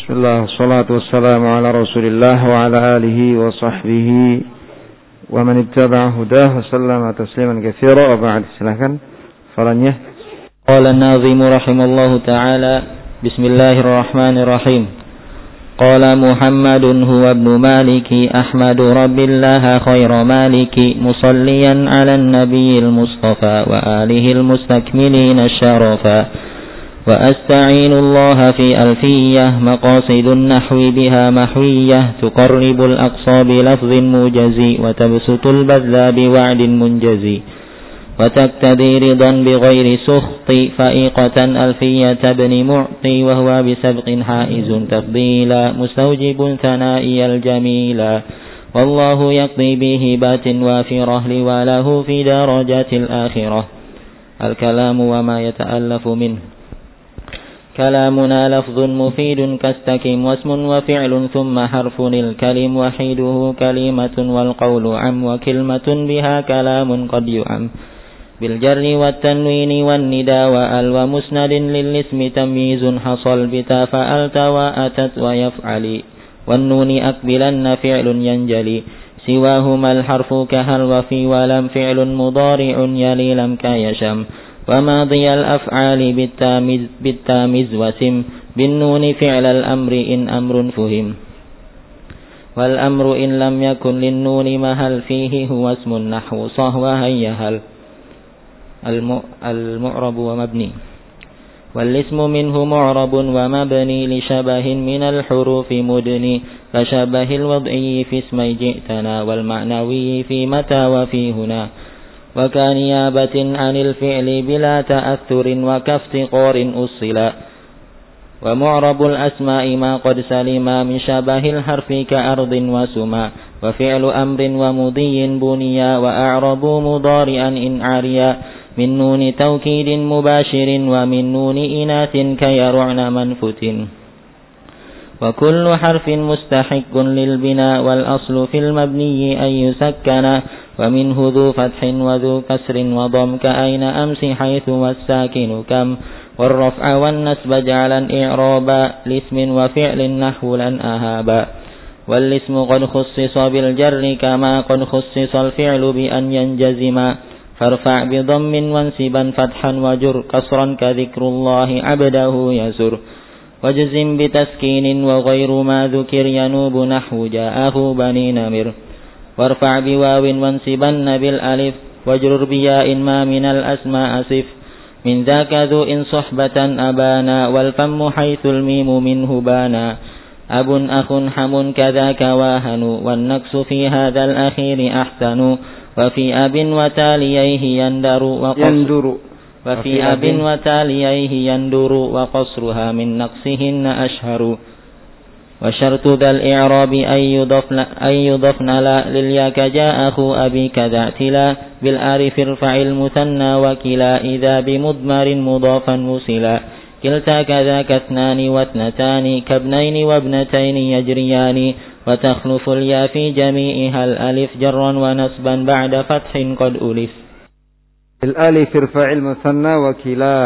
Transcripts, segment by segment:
Bismillah, salatu wassalamu ala rasulillah wa ala alihi wa sahbihi wa man ittaba'a hudah wa sallama tasliman katsira wa ba'd. Silakan faranya. Qala an-nazim rahimallahu ta'ala, bismillahirrahmanirrahim. Qala Muhammadun huwa ibnu Maliki ahmadu rabbillaha khayra maliki musalliyan ala an-nabiyil mustafa wa alihi al-mustakmilina syarafa. وأستعين الله في ألفية مقاصد النحو بها محوية تقرب الأقصى بلفظ موجزي وتبسط البذل بوعد منجزي وتقتضي رضا بغير سخط فائقة ألفية ابن معطي وهو بسبق حائز تفضيلا مستوجب ثنائي الجميلا والله يقضي بهبات وافرة لوله في درجات الآخرة. الكلام وما يتألف منه. كلامنا لفظ مفيد كاستقم واسم وفعل ثم حرف الكلم وحيده كلمة والقول عم وكلمة بها كلام قد يعم بالجر والتنوين والندى وأل ومسند للاسم تمييز حصل بتا فألت وأتت ويفعل والنون أقبلن فعل ينجلي سواهما الحرف كهل وفي ولم فعل مضارع يلي لم كيشم وماضي الأفعال بالتامز وسم بالنون فعل الأمر إن أمر فهم والأمر إن لم يكن للنون مهل فيه هو اسم النحو صهو هيهل المعرب ومبني والاسم منه معرب ومبني لشبه من الحروف مدني كشبه الوضعي في اسمي جئتنا والمعنوي في متى وفي هنا وكنيابة عن الفعل بلا تأثر وكافتقار أصلا ومعرب الأسماء ما قد سلم من شبه الحرف كأرض وسما وفعل أمر ومضي بنيا وأعرب مضارئا إن عريا من نون توكيد مباشر ومن نون إناث كيرعن منفت وكل حرف مستحق للبناء والأصل في المبني أن يسكن ومنه ذو فتح وذو كسر وضم كأين أمس حيث والساكن كم والرفع والنسب جعلا إعرابا لاسم وفعل نحو لن أهابا والاسم قد خصص بالجر كما قد خصص الفعل بأن ينجزما فارفع بضم وانسبا فتحا وجر كسرا كذكر الله عبده يسر وجزم بتسكين وغير ما ذكر ينوب نحو جاءه بني نمر وارفع بواو وانسبن بالالف واجرر بياء ما من الاسماء صف من ذاك ذو ان صحبة ابانا والفم حيث الميم منه بانا اب اخ حم كذاك واهن والنقص في هذا الاخير احسن وفي اب وتاليه يندر وفي اب وتاليه يندر وقصرها من نقصهن اشهر وشرط ذا الإعراب أن يضفن لا للياك جاء أخو أبي كذا اعتلا بالآرف ارفع المثنى وكلا إذا بمضمر مضافا وصلا كلتا كذاك اثنان واثنتان كابنين وابنتين يجريان وتخلف اليا في جميعها الألف جرا ونصبا بعد فتح قد ألف الألف ارفع المثنى وكلا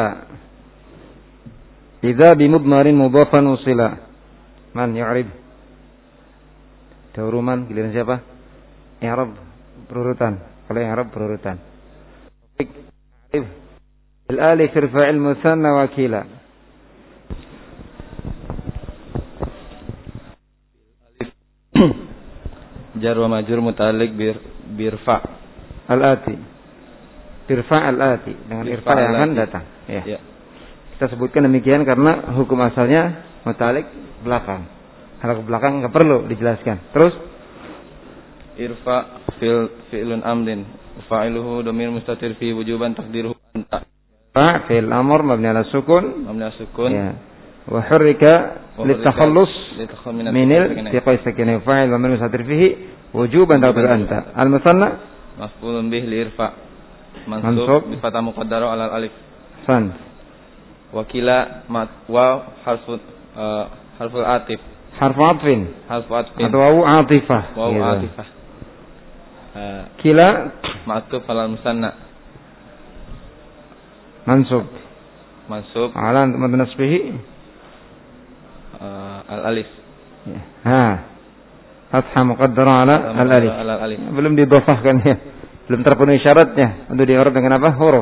إذا بمضمر مضافا وصلا. Man ya'rib. Dauruman giliran siapa? I'rab berurutan. Kalau i'rab berurutan. Al-alif irfa'il mutsanna wakila. Jar wa majrur muta'alliq birfa. Al-ati. Birfa al-ati. Dengan irfa yang akan datang. Ya. Kita sebutkan demikian karena hukum asalnya muta'alliq belakang. Hal ke belakang enggak perlu dijelaskan. Terus irfa fi'lun amrin fa'iluhu dhamir mustatir fi wujuban taqdiruhu anta. Fa'il amr mabni ala sukun. Ya. Wa hurrika litakhallus min al-tiqai sakin fa'il wa min mustatir fihi wujuban taqdiruhu anta. Al-musanna maf'ulun bih li irfa mansub bi fathah muqaddara ala alif. San. Wakila wa harful atif. Harfu atfin. Atau wawu atifah. Wawu atifah. Kila ma'tuf alal musanna. Mansub. Mansub. Ala nasbihi. Al-alif. Ya. Fathah muqaddara ala al-alif. Belum didhofahkan ya. Belum terpenuhi syaratnya untuk di'rab dengan apa? Huruf.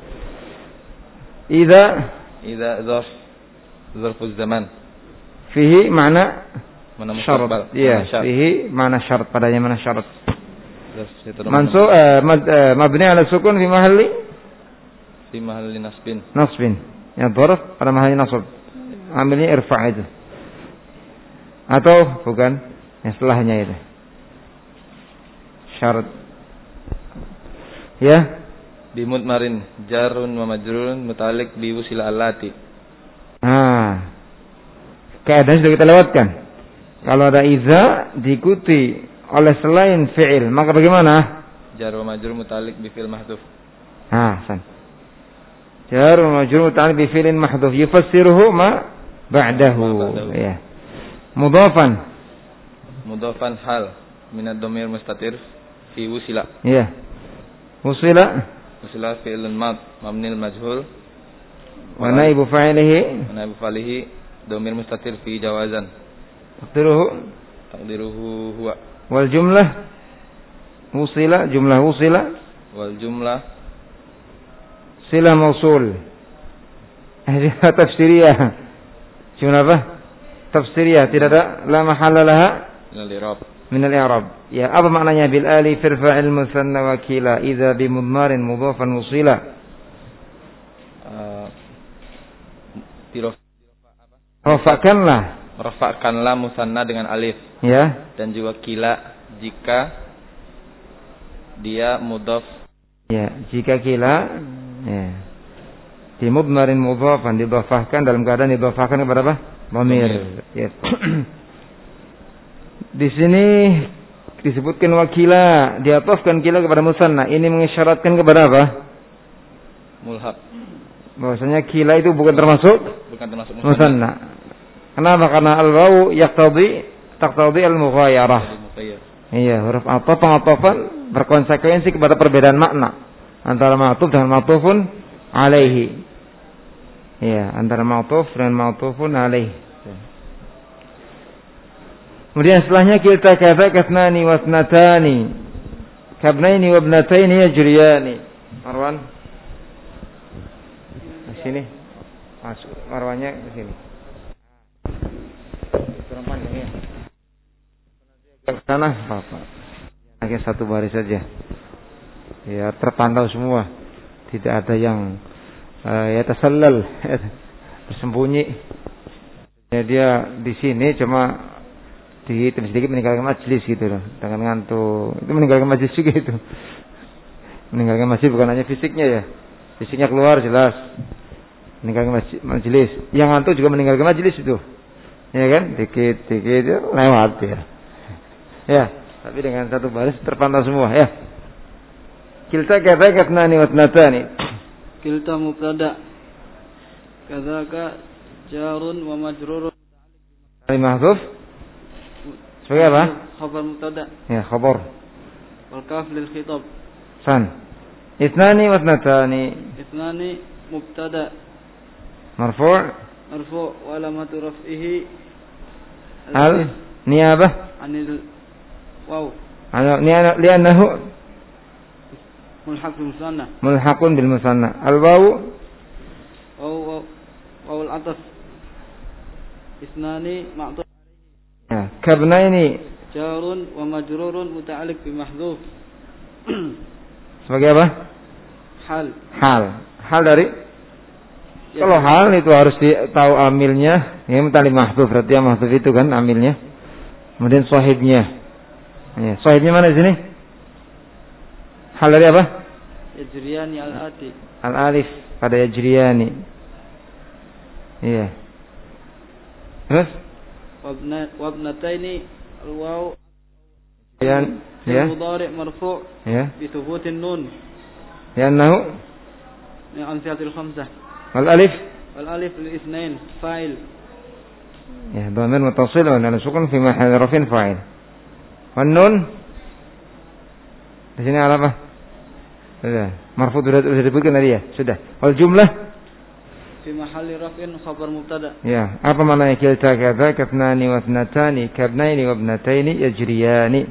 Idza zarfuz zaman. Fihi makna syarat. Iya, fihi makna syarat, padanya makna syarat. Mansub mabni ala sukun fi mahalli nasbin. Ya, dzarf pada mahalli nasb. Amilnya irfa' itu. Atau bukan? Yang setelahnya itu. Syarat. Ya. Bimudmarin jarun wa majrurun muta'alliq bi wusila allati. Keadaan sudah kita lewatkan. Kalau ada iza diikuti oleh selain fi'il, maka bagaimana? Jar wa majrur muta'alliq bi fi'il mahdhuf. Jar wa majrur muta'alliq bi fi'lin mahdhuf yufassiruhu ma ba'dahu. Ya. Mudhafan hal min ad-dhamir mustatir fi wusila. Ya. Wusila fi'lun mabni al-majhul wa naibu fa'ilihi dhamir mustatir fi jawazan. Taqdiruhu huwa. Wal jumlah wusila wal jumlah sila mausul. Tafsiriyah. Jumlah apa? Tafsiriyah, tidak ada la mahalla laha min al-i'rab. Ya, apa maknanya bil alif irfa'il musanna wakila idza bi mudmarin mudhafan wusila? Rafa'kanlah musanna dengan alif. Ya. Dan juga kila jika dia mudhaf. Ya, jika kila ya. Di mudmarin mudhafan didhafahkan dalam keadaan didhafahkan kepada apa? Dhamir. Ya. Di sini disebutkan wakila, diatofkan kila kepada musanna. Ini mengisyaratkan kepada apa? Mulhaq. Bahwasanya kila itu bukan termasuk musanna. Kenapa? Karena al-wawu taqtadi al-mughayarah. Iya, huruf ataf pengatofan berkonsekuensi kepada perbedaan makna antara ma'tuf dengan ma'tufun alaihi. Iya, antara ma'tuf dengan ma'tufun alaihi. Kemudian setelahnya kita kata kasnani wasnatani kabnaini wabnataini yajriyani. Marwan di sini. Masuk Marwannya di sini. Kurang panjang ya. Ke sana apa? Hanya satu baris saja. Ya, terpantau semua. Tidak ada yang ya tasallal, bersembunyi. Ya, dia di sini cuma dihitung sedikit meninggalkan majlis gitu loh, dengan ngantuk. Itu meninggalkan majlis juga itu. Meninggalkan majlis bukan hanya fisiknya ya. Fisiknya keluar jelas. Meninggalkan majlis. Yang ngantuk juga meninggalkan majlis itu. Ya kan? Dikit-dikit lewat ya. Ya, tapi dengan satu baris terpantau semua ya. Kilta katnani wa tnatani. Kilta mubtada. Kadzaka jarun wa majrurun. Al-mahdzuf sebagai apa? Khabar mubtada. Ya, khabar. Wal kaf lil khitab. San. Itnani wa tnatani. Itnani mubtada. Marfu' wa alamatu raf'ihi al niyabah anil waw. Li'annahu mulhaq bil musanna. Mulhaqun bil musanna. Al waw al ataf. Itnani ma'tuf. Ya, kabnaini jarun wa majrurun muta'alliq bi mahdhuf. Sebagai apa? Hal dari ya, kalau hal itu harus tahu amilnya. Ya, muta'alliq mahdhuf, berarti yang mahdhuf itu kan amilnya. Kemudian sahibnya. Ya, sahibnya mana di sini? Hal dari apa? Yajriyani al-ati. Al-alif pada yajriyani. Iya. Terus wabnataini al-waw ya mudhari' marfu' ya bi thubutin nun li'annahu min amsilatil khamsah. wal alif lil itsnain fa'il. Ya, dhamir muttasil wa ala sukun fi mahalli raf'in fa'il. Wan nun di sini apa? Sudah. Marfu' sudah disebutkan tadi ya? Sudah. Wal jumlah fi mahalli raf'in khabar mubtada. Ya, apa maknanya kilta kadzaka ithnani wa ithnatani kabnaini wa ibnataini yajriyani?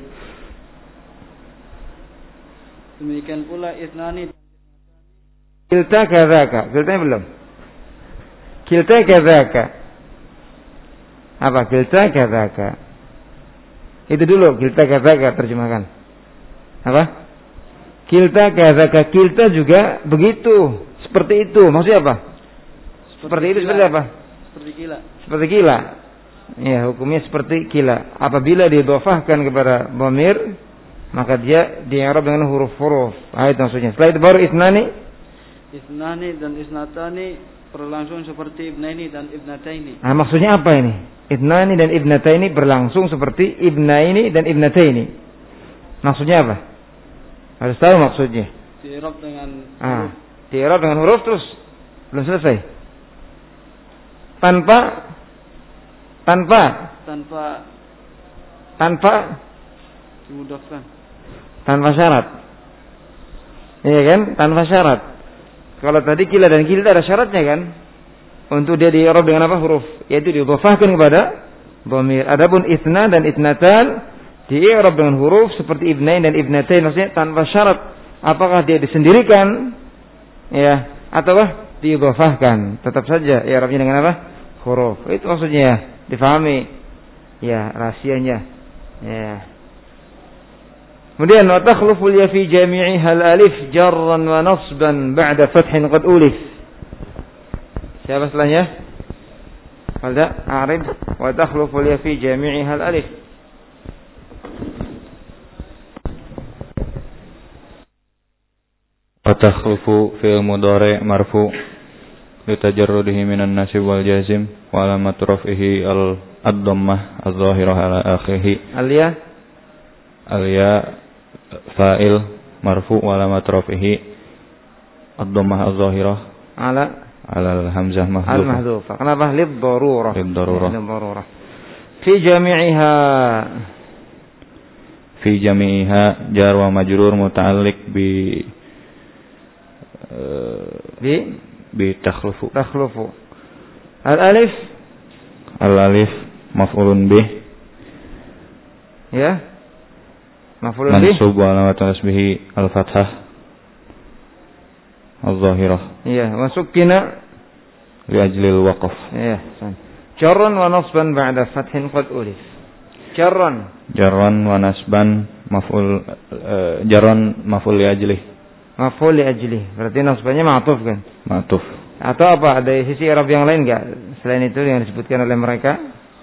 Demikian pula ithnani. Kilta kadzaka, kiltanya belum. Kilta kadzaka. Apa kilta kadzaka? Itu dulu kilta kadzaka terjemahkan. Apa? Kilta kadzaka, kilta juga begitu, seperti itu. Maksudnya apa? Seperti itu seperti apa? Seperti kila. Seperti kila. Ya, hukumnya seperti kila. Apabila didhofahkan kepada dhamir, maka dia di-i'rab dengan huruf-huruf. Itu maksudnya. Setelah itu baru ithnani. Ithnani dan isnatani berlangsung seperti ibnaini dan ibnataini. Nah, maksudnya apa ini? Ithnani dan ibnataini berlangsung seperti ibnaini dan ibnataini. Maksudnya apa? Harus tahu maksudnya. Di-i'rab dengan huruf. Di-i'rab dengan huruf terus. Belum selesai. Tanpa dimudahkan. Tanpa syarat. Iya kan? Tanpa syarat. Kalau tadi kila dan kilta ada syaratnya kan? Untuk dia di-i'rab dengan apa? Huruf. Yaitu didhofahkan kepada dhamir. Adapun itsna dan itsnatan di-i'rab dengan huruf seperti ibnain dan ibnatain, maksudnya tanpa syarat apakah dia disendirikan ya ataukah didhofahkan. Tetap saja i'rabnya dengan apa? Huruf. Itu maksudnya. Difahami ya rahasianya. Ya. Kemudian wa takhlufu ya fi jami'iha al-alif jarran wa nasban ba'da fathin qad ulif. Siapa setelahnya? Ada a'rib wa takhlufu ya fi jami'iha al-alif. Wa takhlufu fi'il mudhari' marfu' litajarrudihi minan nasib wal jazim wa alamat raf'ihi ad-dhammah adh-dhahirah ala akhirih. Al-ya fa'il marfu' wa alamat raf'ihi ad-dhammah adh-dhahirah ala al-hamzah mahdhufah. Kenapa? Lid-darurah. Fi jami'iha jar wa majrur muta'alliq bi takhlufu. Al-alif maf'ulun bih. Ya. Maf'ulun bih. Mansub wa alamat nasbihi al-fathah al-zahirah. Iya, masukina li ajlil waqf. Iya, jarran wa nasban ba'da fathin qad ulif. Jarran wa nasban maf'ul jarran maf'ul li ajlih. Maf'ul li ajlih. Berarti nasbannya ma'tuf kan? Ma'tuf. Atau apa? Ada sisi i'rab yang lain enggak selain itu yang disebutkan oleh mereka?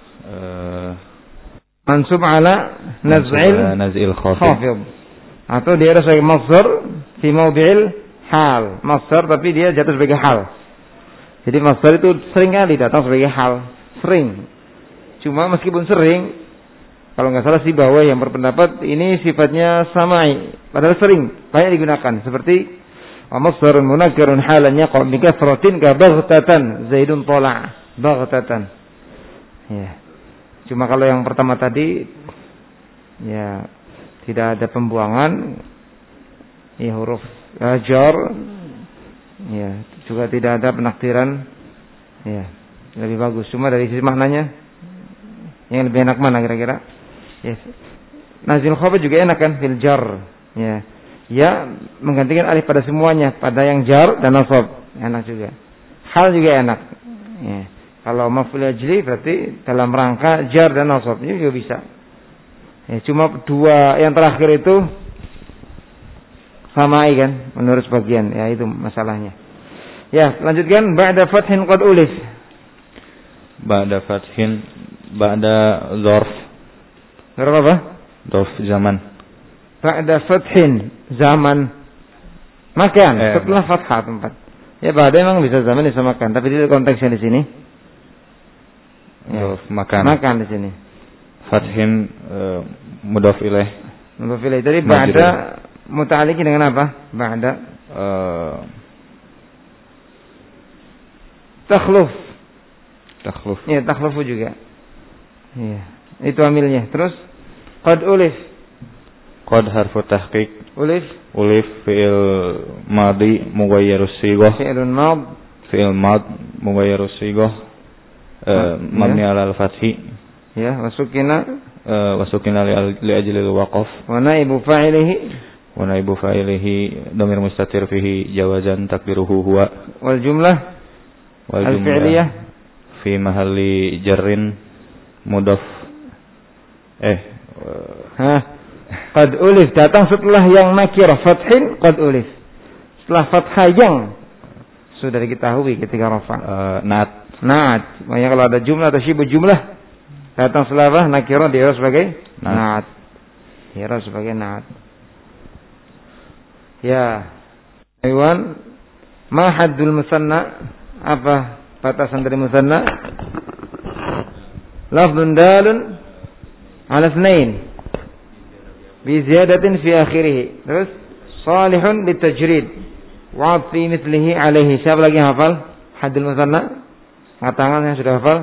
Mansub ala naz'il khafid. Atau dia ada sebagai masdar fi mawdi'il hal. Masdar tapi dia jatuh sebagai hal. Jadi masdar itu sering kali datang sebagai hal. Sering. Cuma meskipun sering, kalau nggak salah Sibawayh yang berpendapat ini sifatnya samai, padahal sering banyak digunakan seperti masdarun munakkirun halan yaqa bi kasratin ka baghtatan zaidun tala baghtatan. Ya. Cuma kalau yang pertama tadi ya tidak ada pembuangan ya huruf jar ya juga tidak ada penakdiran ya lebih bagus. Cuma dari sisi maknanya yang lebih enak mana kira-kira? Yes. Nazil khafid juga enak kan fil jar. Ya. Ya menggantikan alif pada semuanya, pada yang jar dan nasab. Enak juga. Hal juga enak. Ya. Kalau maf'ul ajli berarti dalam rangka jar dan nasab ini juga bisa. Ya, cuma dua yang terakhir itu samai kan menurut sebagian. Ya itu masalahnya. Ya, lanjutkan ba'da fathin qad ulif. Ba'da fathin ba'da dzarf. Dzarf apa? Dzarf zaman. Ba'da fathin zaman makan setelah fathah tempat. Ya ba'da memang bisa zaman disamakan, tapi di konteksnya di sini ya, makan. Makan di sini. Fathin mudhaf ilaih. Mudhaf ilaih. Jadi ba'da muta'alliqi dengan apa? Ba'da takhluf. Iya, takhlufu juga. Iya. Itu amilnya. Terus qad ulif. Qad harfu tahqiq. Ulif fi'il madhi mughayyirus sighah. Fi'ilun mad fi'il mad mughayyirus sighah mabni 'ala al-fathi. Ya, wasukina li ajlil waqaf. Wa naibu fa'ilihi dhamir mustatir fihi jawazan takdiruhu huwa. Wal jumlah al-fi'liyah fi mahalli jarrin mudhaf. Qad ulif datang setelah yang nakirah fathin qad ulif. Setelah fathah yang sudah diketahui ketika rafa. Na'at. Makanya kalau ada jumlah atau syibu jumlah datang setelah apa? Nakirah dia sebagai na'at. Dia sebagai na'at. Ya. Aywan ma haddul musanna? Apa batasan dari musanna? Lafdun dalun ala itsnain bi ziyadatin fi akhirih. Terus salihun litajrid wa fi mithlihi alaihi. Siapa lagi hafal haddul musanna? Angkat tangan yang sudah hafal?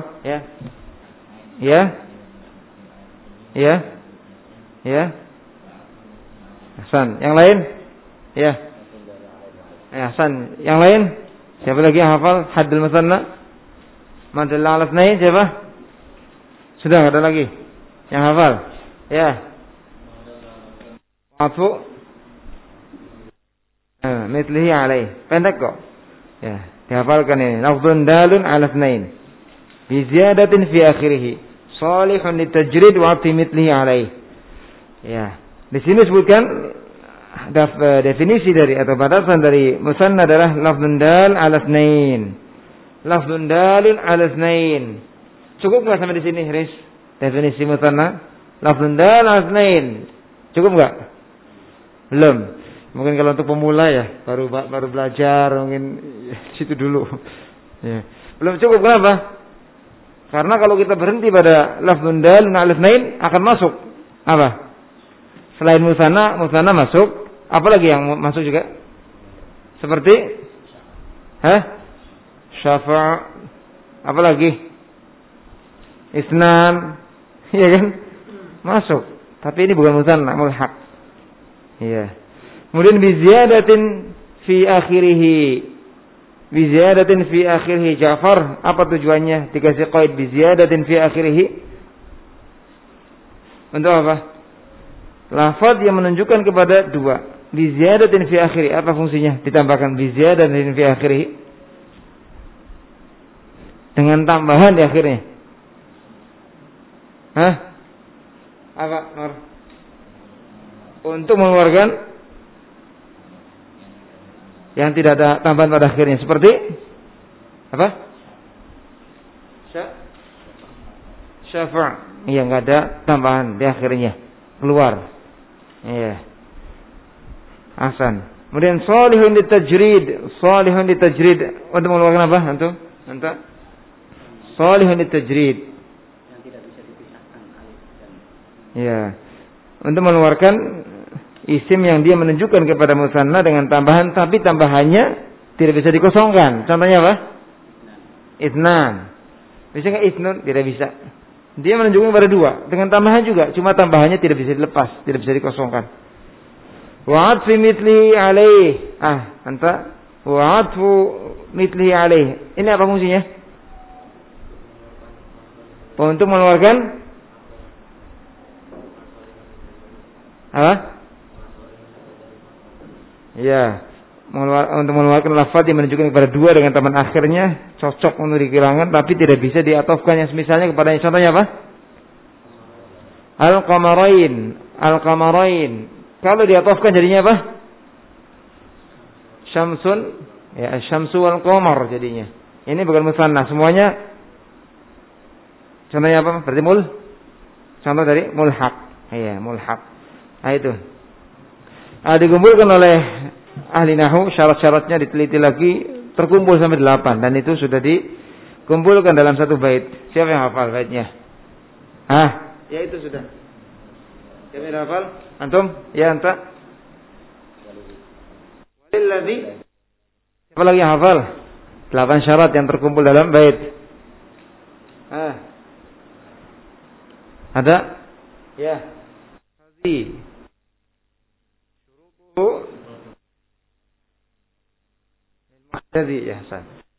Ya. Hasan, yang lain? Ya. Hasan, yang lain? Siapa lagi yang hafal haddul musanna? Madalla ala itsnain siapa? Sudah enggak ada lagi yang hafal? Ya. Atfu mithlihi alaih. Pendek kok. Ya, dihafalkan ini. Lafdhun dalun ala itsnain bi ziyadatin fi akhirih. Salihun litajrid wa fi mithlihi alaih. Ya. Di sini disebutkan definisi dari atau batasan dari musanna adalah lafdhun dal ala itsnain. Lafdhun dalun ala itsnain. Cukup enggak sampai di sini, Riz? Definisi musanna lafdhun dal ala itsnain. Cukup enggak? Belum. Mungkin kalau untuk pemula ya, baru belajar mungkin situ dulu. Ya. Belum cukup, kenapa? Karena kalau kita berhenti pada lafdhun dal ala itsnain akan masuk apa? Selain musanna masuk, apalagi yang masuk juga? Seperti syafa', apalagi? Isnan, iya kan? Masuk. Tapi ini bukan musanna, mulhaq. Iya. Kemudian bi ziyadatin fi akhirih. Ja'far, apa tujuannya dikasih qaid bi ziyadatin fi akhirih? Untuk apa? Lafaz yang menunjukkan kepada dua. Bi ziyadatin fi akhirih, apa fungsinya? Ditambahkan bi ziyadatin fi akhirih dengan tambahan di akhirnya. Apa, Nur? Untuk mengeluarkan yang tidak ada tambahan pada akhirnya. Seperti apa? Syafa'. Iya, enggak ada tambahan di akhirnya. Keluar. Iya. Hasan. Kemudian salihun litajrid. Untuk mengeluarkan apa? Antum? Salihun litajrid. Yang tidak bisa dipisahkan alif dan. Iya. Untuk mengeluarkan isim yang dia menunjukkan kepada musanna dengan tambahan, tapi tambahannya tidak bisa dikosongkan. Contohnya apa? Itsnan. Bisa enggak itsnun? Tidak bisa. Dia menunjukkan kepada dua dengan tambahan juga, cuma tambahannya tidak bisa dilepas, tidak bisa dikosongkan. Wa'atfu mithlihi alaih. Wa'atfu mithlihi alaih. Ini apa fungsinya? Untuk mengeluarkan apa? Ya, untuk mengeluarkan lafaz yang menunjukkan kepada dua dengan tambahan akhirnya cocok untuk dihilangkan, tapi tidak bisa diatofkan yang semisalnya kepada contohnya apa? Al-qamarain. Kalau diatofkan jadinya apa? Syamsun, ya syamsu wal qamar jadinya. Ini bukan musanna, semuanya contohnya apa? Berarti contoh dari mulhaq. Iya, mulhaq. Nah itu. Dikumpulkan oleh ahli nahwu, syarat-syaratnya diteliti lagi, terkumpul sampai 8 dan itu sudah dikumpulkan dalam satu bait. Siapa yang hafal baitnya? Ya itu sudah. Siapa yang hafal? Antum? Ya, anta. Walilladzi. Siapa lagi yang hafal? 8 syarat yang terkumpul dalam bait. Ada? Ya. Jadi ya Hasan.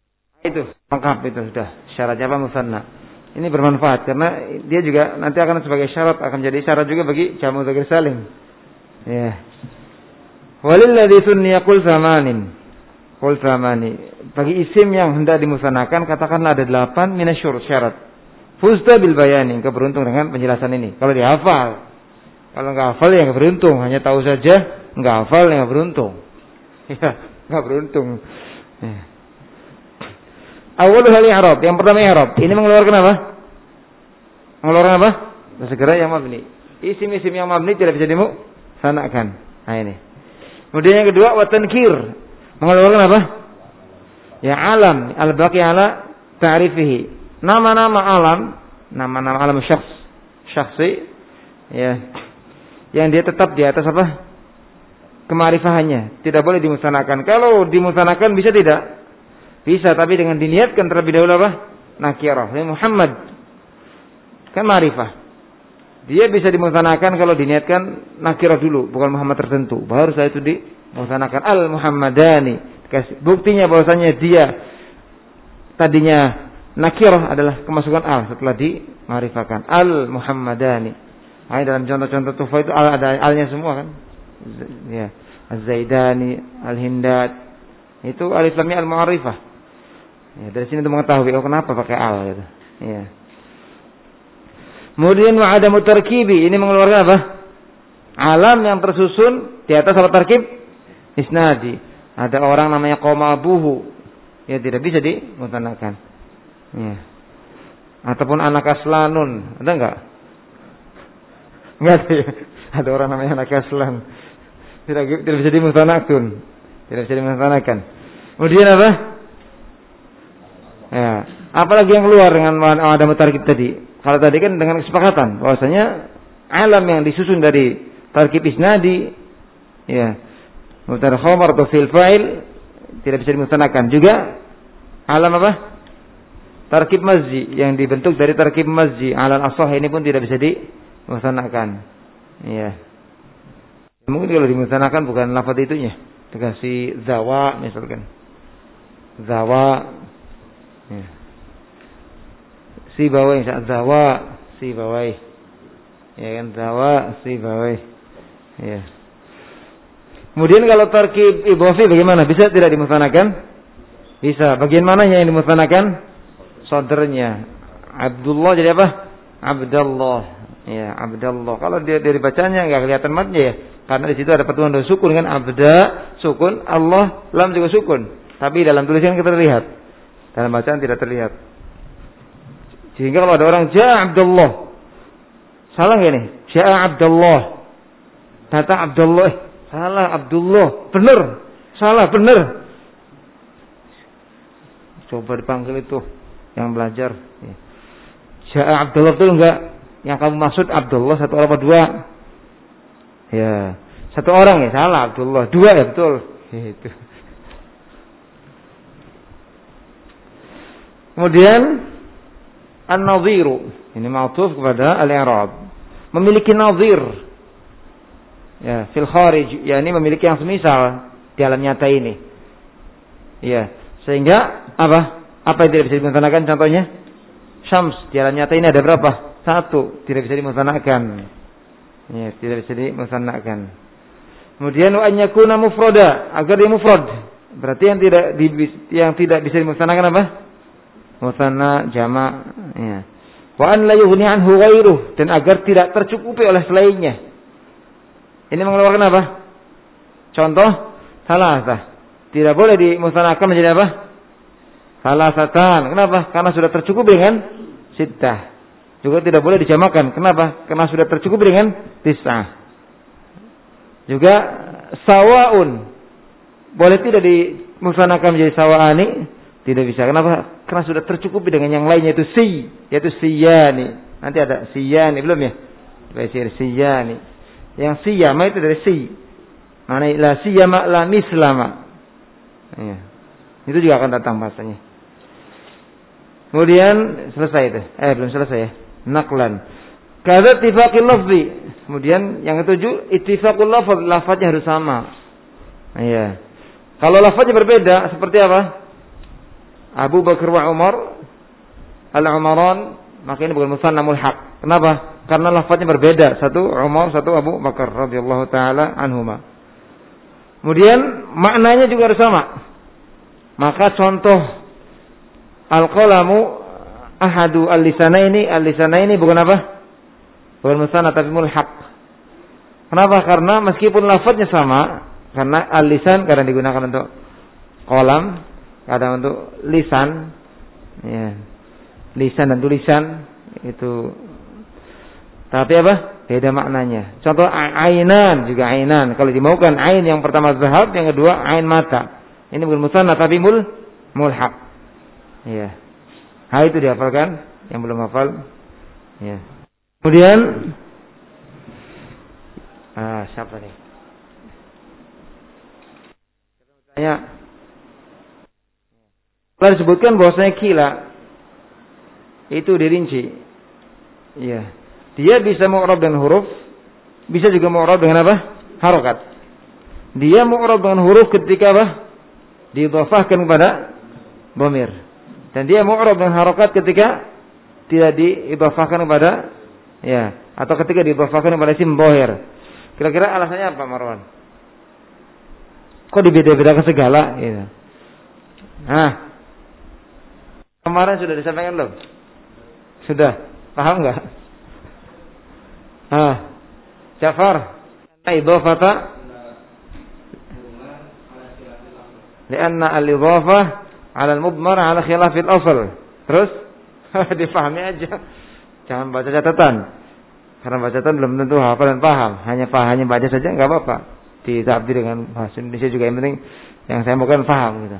Itu lengkap itu sudah. Syaratnya apa? Musanna. Ini bermanfaat karena dia juga nanti akan sebagai syarat, akan jadi syarat juga bagi jamu dzakir salim. Ya. Walilladzi sunniya qul zamanin. Qul zamani. Bagi isim yang hendak dimusanakan katakanlah ada 8 minasyurut syarat. Fuzta bil bayani, engkau beruntung dengan penjelasan ini. Kalau dihafal. Kalau enggak hafal ya enggak beruntung, hanya tahu saja, enggak hafal ya enggak beruntung. Ya, enggak beruntung. Ya. Awalul i'rab, yang pertama i'rab. Ini mengeluarkan apa? Mengeluarkan apa? Segera yang mabni. Isim-isim yang mabni tidak bisa dimusanakan. Nah ini. Kemudian yang kedua wa tankir. Mengeluarkan apa? Ya alam, al-baqi ala ta'rifihi. Nama-nama alam, nama-nama alam syakhsi ya. Yang dia tetap di atas apa? Kemarifahannya, tidak boleh dimusanakan. Kalau dimusanakan bisa tidak? Bisa, tapi dengan diniatkan terlebih dahulu apa? Nakirah. Muhammad kan marifah. Dia bisa dimusanakan kalau diniatkan nakirah dulu, bukan Muhammad tertentu. Baru setelah itu dimusanakan al-Muhammadani. Buktinya bahwasanya dia tadinya nakirah adalah kemasukan al setelah dimarifahkan al-Muhammadani. Nah, dalam contoh-contoh tufa itu al ada alnya semua kan? Ya, Az-Zaidani, Al-Hindad. Itu alif lamnya al-ma'rifah. Ya, dari sini untuk mengetahui kenapa pakai al gitu. Ya. Kemudian wa adamu tarkibi, ini mengeluarkan apa? Alam yang tersusun di atas apa tarkib? Isnadi. Ada orang namanya qoma abuhu. Ya tidak bisa dimusanakan. Ya. Ataupun anak aslanun, ada enggak? Enggak ada. Ya? Ada orang namanya anak aslan. Tidak bisa dimusanakan. Tidak bisa dimusanakan. Kemudian apa? Ya, apalagi yang keluar dengan ada tarkib tadi. Kalau tadi kan dengan kesepakatan bahwasanya alam yang disusun dari tarkib isnadi ya, mubtada khabar atau fi'il fa'il tidak bisa dimusanakan. Juga alam apa? Tarkib mazji yang dibentuk dari tarkib mazji alal ashah ini pun tidak bisa dimusanakan. Ya. Mungkin kalau dimusanakan bukan lafaz itunya, dikasih zawa misalkan. Zawa ya. Si bawai, zawa, si bawai, ya kan, zawa, si bawai, ya. Kemudian kalau tarkib idhofi bagaimana? Bisa tidak dimusanakan? Bisa. Bagian mana yang dimusanakan? Sodernya. Abdullah jadi apa? Abdallah, ya, Abdallah. Kalau dia dari bacanya nggak kelihatan matnya ya, karena di situ ada pertemuan dua sukun kan, abda sukun, Allah lam juga sukun. Tapi dalam tulisan kita terlihat. Dalam bacaan tidak terlihat. Sehingga kalau ada orang Ja'a Abdullah, salah nggak nih? Ja'a Abdullah, datang Abdullah, salah Abdullah, benar, salah benar. Coba dipanggil itu yang belajar. Ja'a Abdullah itu enggak? Yang kamu maksud Abdullah satu orang atau dua? Ya, satu orang ya salah Abdullah, dua ya betul. Itu. Kemudian an-nadhiru, ini ma'tuf kepada al-i'rab. Memiliki nadhir. Ya, fil kharij, yakni memiliki yang semisal di alam nyata ini. Ya, sehingga apa? Apa yang tidak bisa dimusanakan contohnya? Syams di alam nyata ini ada berapa? Satu, tidak bisa dimusanakan. Ya, tidak bisa dimusanakan. Kemudian wa an yakuna mufrada, agar dia mufrad. Berarti yang tidak bisa dimusanakan apa? Musanna jama' ya. Wa an la yughni anhu ghairuh, dan agar tidak tercukupi oleh selainnya. Ini mengeluarkan apa? Contoh salasah. Tidak boleh dimusanakan menjadi apa? Salasatan. Kenapa? Karena sudah tercukupi dengan sittah. Juga tidak boleh dijamakan. Kenapa? Karena sudah tercukupi dengan tis'ah. Juga sawaun. Boleh tidak dimusanakan menjadi sawa'ani? Tidak bisa. Kenapa? Karena sudah tercukupi dengan yang lainnya, yaitu siyani. Nanti ada siyani belum ya? Bahasa siyani. Yang siyama itu dari si. Mana la siyama la mislama. Ya. Itu juga akan datang bahasanya. Kemudian selesai itu. Belum selesai ya. Naqlan. Kadza ittifaqil lafzi. Kemudian yang ketujuh ittifaqul lafz, lafaznya harus sama. Iya. Kalau lafaznya berbeda seperti apa? Abu Bakar wa Umar, al-Umaran, maka ini bukan musanna mulhaq. Kenapa? Karena lafadznya berbeda. Satu Umar, satu Abu Bakar radhiyallahu taala anhuma. Kemudian maknanya juga harus sama. Maka contoh al-qalamu ahadu al-lisanaini bukan apa? Bukan musanna tapi mulhaq. Kenapa? Karena meskipun lafadznya sama, karena al-lisan kadang digunakan untuk qalam, kadang untuk lisan, ya. Lisan dan tulisan itu, tapi apa? Beda maknanya. Contoh ainan juga ainan. Kalau dimaukan ain yang pertama zahab, yang kedua ain mata. Ini bukan musanna tapi mulhaq. Ya. Hal itu dihafalkan yang belum hafal. Ya. Kemudian siapa nih? Tanya. Telah disebutkan bahwasanya kila itu dirinci. Ya. Dia bisa mu'rab dengan huruf, bisa juga mu'rab dengan apa? Harokat. Dia mu'rab dengan huruf ketika apa? Diidhafahkan kepada dhamir. Dan dia mu'rab dengan harokat ketika tidak diidhafahkan kepada, ya, atau ketika diidhafahkan kepada isim dhahir. Kira-kira alasannya apa, Marwan? Kok dibeda-bedakan segala? Gitu. Kemarin sudah disampaikan belum? Sudah. Paham enggak? Jafar. Idhafata lianna al-idhafah 'ala al-mudmar 'ala khilafil asl. Terus dipahami aja. Jangan baca catatan. Karena baca catatan belum tentu hafal dan paham. Hanya baca saja enggak apa-apa. Ditabdir dengan bahasa Indonesia juga, yang penting yang saya bukan paham gitu.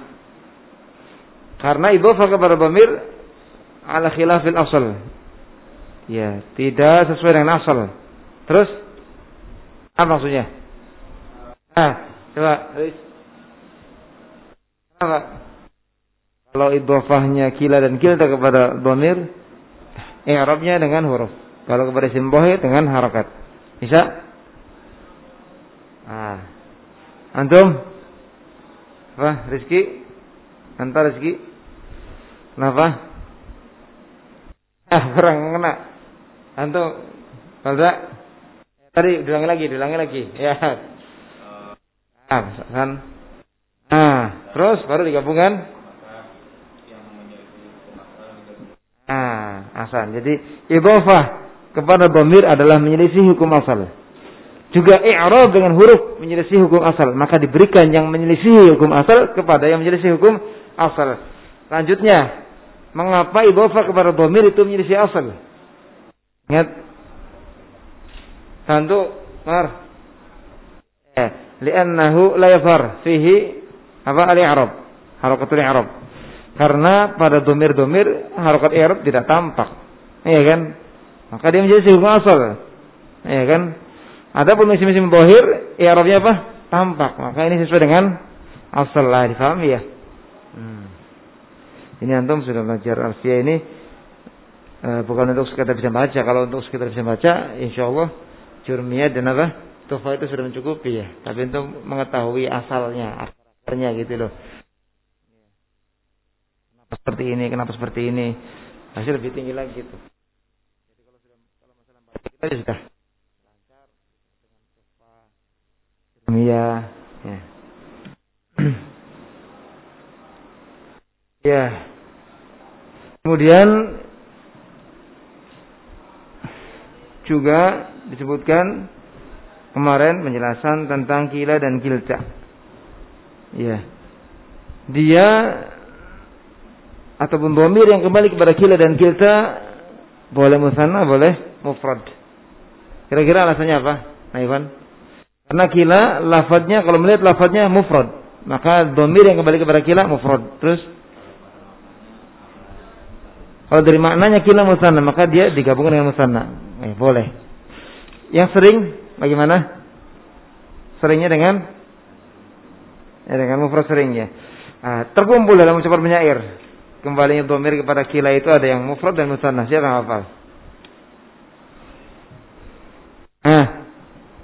Karena idhafah kepada dhamir 'ala khilafil asl. Ya, tidak sesuai dengan asal. Terus apa maksudnya? Coba, apa? Kalau idhofahnya kila dan kilta kepada dhamir, i'rabnya dengan huruf. Kalau kepada isim dhahir dengan harakat. Bisa? Antum? Apa? Rizki? Antar Rizki? Kenapa? Kurang kena. Antum? Balda? Tadi diulangi lagi. Ya. Kan? Terus baru digabungkan. Asal. Jadi idhofah kepada dhamir adalah menyelisih hukum asal. Juga i'rab dengan huruf menyelisih hukum asal, maka diberikan yang menyelisih hukum asal kepada yang menyelisih hukum asal. Lanjutnya, mengapa idhofah kepada dhamir itu menyelisih asal? Ingat? Bantu, Mar. Li'annahu la yafar fihi apa al-i'rab, harakatul i'rab. Karena pada dhamir-dhamir harakat i'rab tidak tampak. Iya kan? Maka dia menjadi hukum asal. Iya kan? Adapun isim-isim dhahir i'rabnya apa? Tampak. Maka ini sesuai dengan asal lah, difahami ya? Ini antum sudah belajar Alfiyah ini bukan untuk sekedar bisa baca. Kalau untuk sekedar bisa baca, insyaallah Jurmiyah dan apa? Tuhfah itu sudah mencukupi ya. Tapi untuk mengetahui asalnya, akarnya gitu loh. Kenapa seperti ini? Hasil lebih tinggi lagi gitu. Jadi kalau masalah baca kita sudah lancar dengan Tuhfah, Jurmiyah, ya. Ya. Kemudian juga disebutkan kemarin penjelasan tentang kila dan kilta. Ya. Dia ataupun dhamir yang kembali kepada kila dan kilta boleh musanna, boleh mufrad. Kira-kira alasannya apa? Nah, Iwan. Karena kila lafadznya, kalau melihat lafadznya mufrad, maka dhamir yang kembali kepada kila mufrad. Terus kalau dari maknanya kila musanna, maka dia digabungkan dengan musanna. Boleh. Yang sering bagaimana? Seringnya dengan mufrad seringnya. Terkumpul dalam ucapan penyair. Kembalinya dhamir kepada kila itu ada yang mufrad dan musanna. Siapa yang hafal?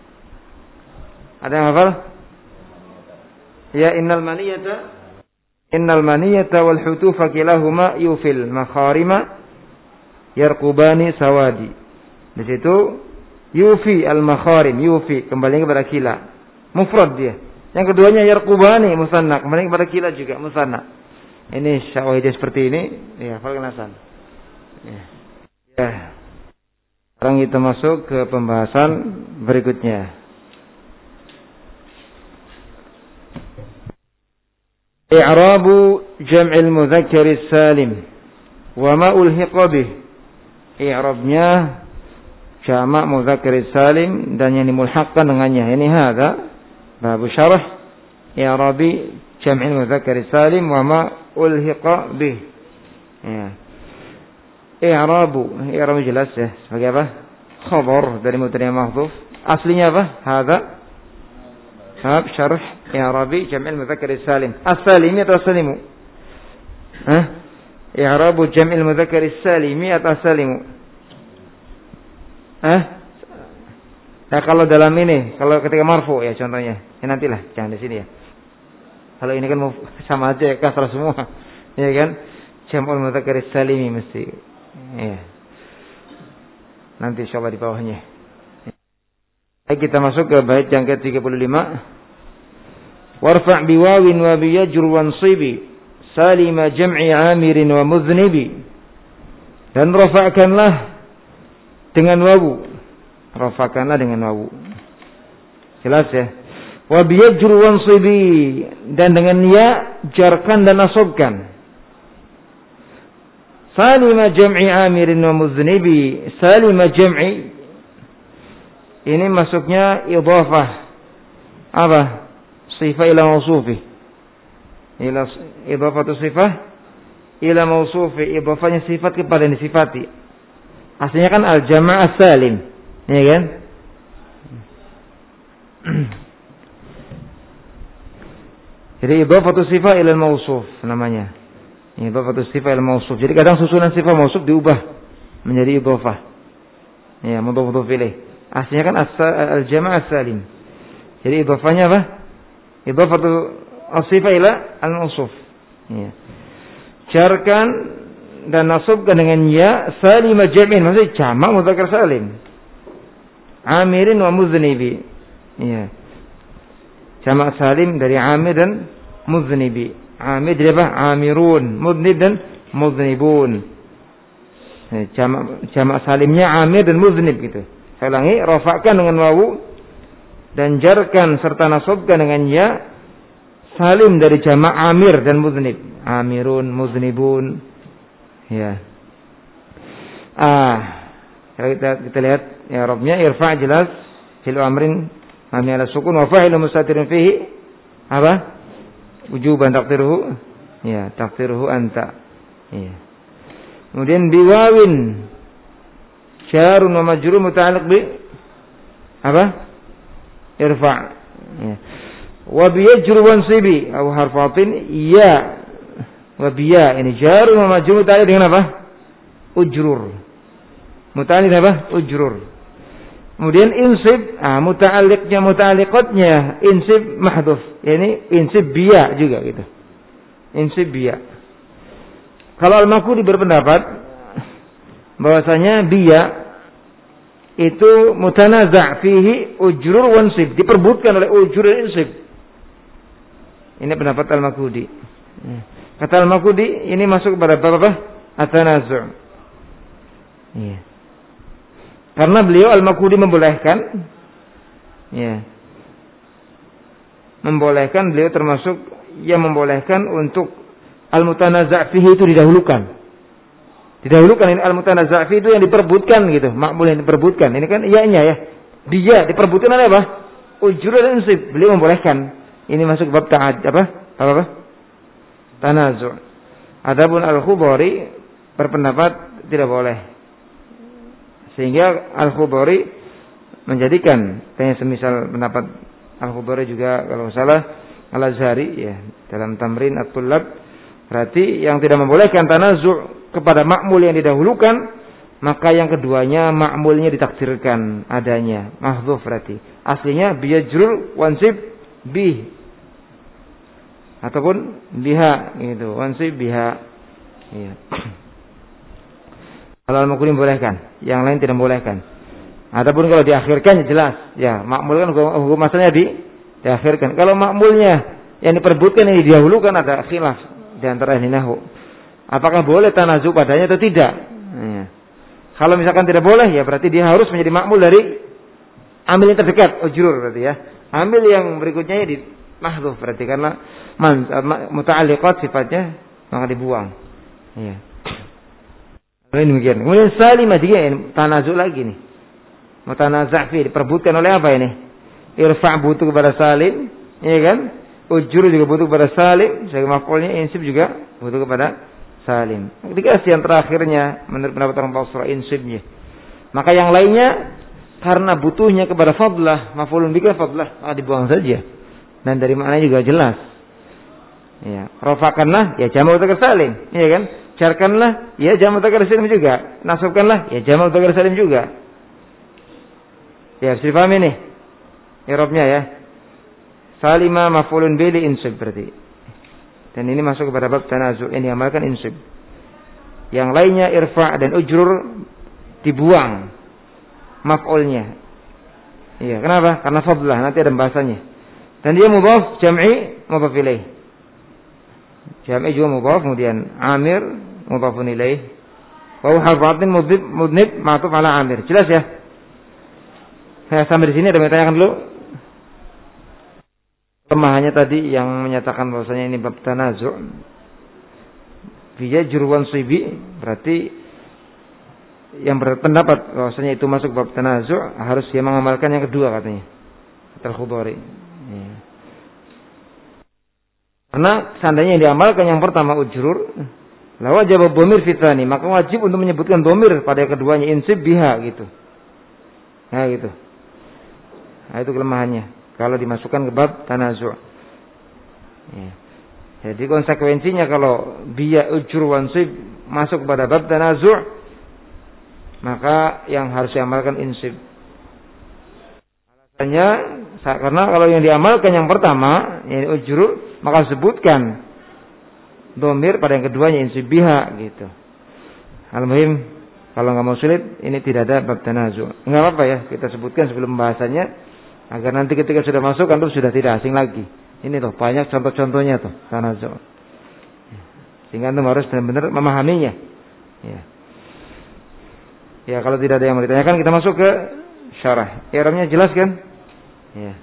Ada yang hafal? Ya innal maniyata Innal maniyata wal hutufa kilahuma yufil makharima yarqubani sawadi. Di situ yufi al-makharim, yufi kembali kepada kila. Mufrad dia. Yang keduanya yarqubani musanna, kembali kepada kila juga musanna. Ini syawahidnya seperti ini, ya, falkanasan. Ya. Sekarang kita masuk ke pembahasan berikutnya. I'rabu jam'il mudzakkar salim wa ma ulhiqa bih. I'rabnya jamak mudzakkar salim dan yang dimulhaqkan dengannya. Ini hadza bab syarah i'rabi jam'il mudzakkar salim wa ma ulhiqa bih. Ya. I'rabu jelas ya sebagai apa? Khabar dari mubtada mahdhuf. Aslinya apa? Hadza bab syarah i'rabi jam'il mudzakkar salim. As-salimi atau as-salimu? I'rabu jam'il mudzakkar salimi atau as-salimu? Nah, kalau dalam ini, kalau ketika marfu ya contohnya. Ya nantilah, jangan di sini ya. Kalau ini kan sama aja kasrah semua. Ya kan? Jam'ul mudzakkar salimi mesti. Ya. Nanti coba di bawahnya. Kita masuk ke bait yang ke-35. Warfa' biwawin wa biyajr wansibi salima jam'i amirin wa muznibi. Dan rafa'kanlah dengan wawu. Rafa'kanlah dengan wawu. Jelas ya? Wa biyajr wansibi dan dengan ya jarkan dan nasabkan. Salima jam'i amirin wa muznibi. Salima jam'i ini masuknya idhafah. Apa? Sifah ila mausufi. Ila idhafatu sifah ila mausufi. Idhafahnya sifat kepada yang disifati. Aslinya kan al-jama' as-salim. Ya kan? Jadi idhafatu sifah ila mausuf namanya. Idhafatu sifah ila mausuf. Jadi kadang susunan sifat mausuf diubah menjadi idhafah. Ya, mudhaf ilaih. Aslinya kan al-jama' as-salim. Jadi idhafahnya apa? Idhafatu as-sifah ila al-mausuf. Ya. Jarkan dan nasabkan dengan ya salimah jam'in, maksudnya jamak mudzakkar salim. Amirin wa muznibi. Ya. Jamak salim dari amir dan muznibi. Amir dari apa? Amirun, muznib dan muznibun. Ya, jamak salimnya amir dan muznib gitu. Saya ulangi, rafa'kan dengan wawu dan jarkan serta nasabkan dengan ya salim dari jamak amir dan muznib. Amirun, muznibun. Ya. Kita lihat ya Rabbnya irfa' jelas fil amrin mabni ala sukun wa fa'ilu mustatirun fihi apa? Wujuban taqdiruhu ya taqdiruhu anta. Ya. Kemudian biwawin syarun wa majrur muta'alliq bi apa? Irfa'. Ya. Wa biyajru wansibi aw harfatin ya wa biya ini jarun wa majrur muta'alliq dengan apa? Ujrur. Muta'alliq apa? Ujrur. Kemudian insib, muta'alliqatnya insib mahdhuf. Yani insib biya juga gitu. Insib biya. Kalau Al-Makhudi berpendapat bahwasanya biya itu mutanaza' fihi ujrur wansib, diperbutkan oleh ujrur dan insib. Ini pendapat Al-Makhudi. Kata Al-Makhudi ini masuk kepada bab apa? At-tanazu'. Iya. Karena beliau Al-Makhudi membolehkan, ya, membolehkan beliau termasuk yang membolehkan untuk al-mutanaza' fihi itu didahulukan. Didahulukan ini al-mutanaza' fihi itu yang diperbutkan gitu, makmul yang diperbutkan. Ini kan iya-nya ya. Dia diperbutkan oleh apa? Ujrur dan insib. Beliau membolehkan. Ini masuk bab ta'ad apa? Apa? Tanazu'. Adapun Al-Khudhari berpendapat tidak boleh. Sehingga Al-Khudhari menjadikan kayak semisal pendapat Al-Khudhari juga kalau salah Al-Azhari ya dalam Tamrin At-Tullab berarti yang tidak membolehkan tanazu' kepada makmul yang didahulukan maka yang keduanya makmulnya ditakdirkan adanya mahdhuf berarti aslinya biyajrul wansib bih ataupun biha gitu, wansib biha. Iya. Kalau al-maqul bolehkan, yang lain tidak bolehkan. Ataupun kalau diakhirkan jelas, ya makmul kan hukum asalnya diakhirkan. Kalau makmulnya yang diperbutkan ini didahulukan, ada khilaf di antara ahli nahwu. Apakah boleh tanazu padanya atau tidak? Ya. Kalau misalkan tidak boleh, ya berarti dia harus menjadi makmul dari amil yang terdekat, ujrur berarti ya. Amil yang berikutnya ya di mahdhuf berarti karena muta'alliqat sifatnya maka dibuang. Iya. Demikian. Kemudian salimah juga tanazu lagi nih. Mutanaza' fi diperbutkan oleh apa ini? Irfa' butuh kepada salim, ya kan? Ujur juga butuh kepada salim, sebagai maf'ulnya insib juga butuh kepada salim. Dikasih yang terakhirnya menurut pendapat orang Basra insibnya. Maka yang lainnya karena butuhnya kepada fadlah, maf'ulun bika fadlah, dibuang saja. Dan dari maknanya juga jelas. Ya, rafakanlah ya jamak mudzakkar salim, ya kan? Jarkanlah ya jamak mudzakkar salim juga. Nasabkanlah ya jamak mudzakkar salim juga. Ya, bisa dipahami nih. I'rabnya ya. Salima maf'ulun bi insib berarti. Dan ini masuk kepada bab tanazu' yang diamalkan insib. Yang lainnya irfa' dan ujrur dibuang maf'ulnya. Iya, kenapa? Karena fadlah, nanti ada bahasanya. Dan dia mudhaf jam'i mudhaf ilaih. Jam'i juga mudhaf, kemudian amir mudhafun ilaih. Wa harfatin mudnib ma'tuf ala amir. Jelas ya? Sampai di sini ada yang tanyakan dulu. Lemahnya tadi yang menyatakan bahwasanya ini bab tanazu'. Biya jurwan sibi berarti yang berpendapat bahwasanya itu masuk bab tanazu' harus dia mengamalkan yang kedua katanya. Al-Khudhari. Ya. Karena seandainya yang diamalkan yang pertama ujrur, la wajib dhamir fitani, maka wajib untuk menyebutkan dhamir pada yang keduanya insib biha gitu. Nah gitu. Nah, itu kelemahannya kalau dimasukkan ke bab tanazu'. Ya. Jadi konsekuensinya kalau biya ujur wansib masuk pada bab tanazu', maka yang harus diamalkan insib. Alasannya karena kalau yang diamalkan yang pertama yang ujur, maka sebutkan dhamir pada yang keduanya insib biha gitu. Al-muhim kalau nggak mau sulit ini tidak ada bab tanazu'. Enggak apa-apa ya, kita sebutkan sebelum pembahasannya agar nanti ketika sudah masuk antum sudah tidak asing lagi. Ini loh banyak contoh-contohnya tuh tanazu'. Sehingga antum harus benar-benar memahaminya. Ya. Ya kalau tidak ada yang mau ditanyakan kita masuk ke syarah. I'rabnya jelas kan? Ya.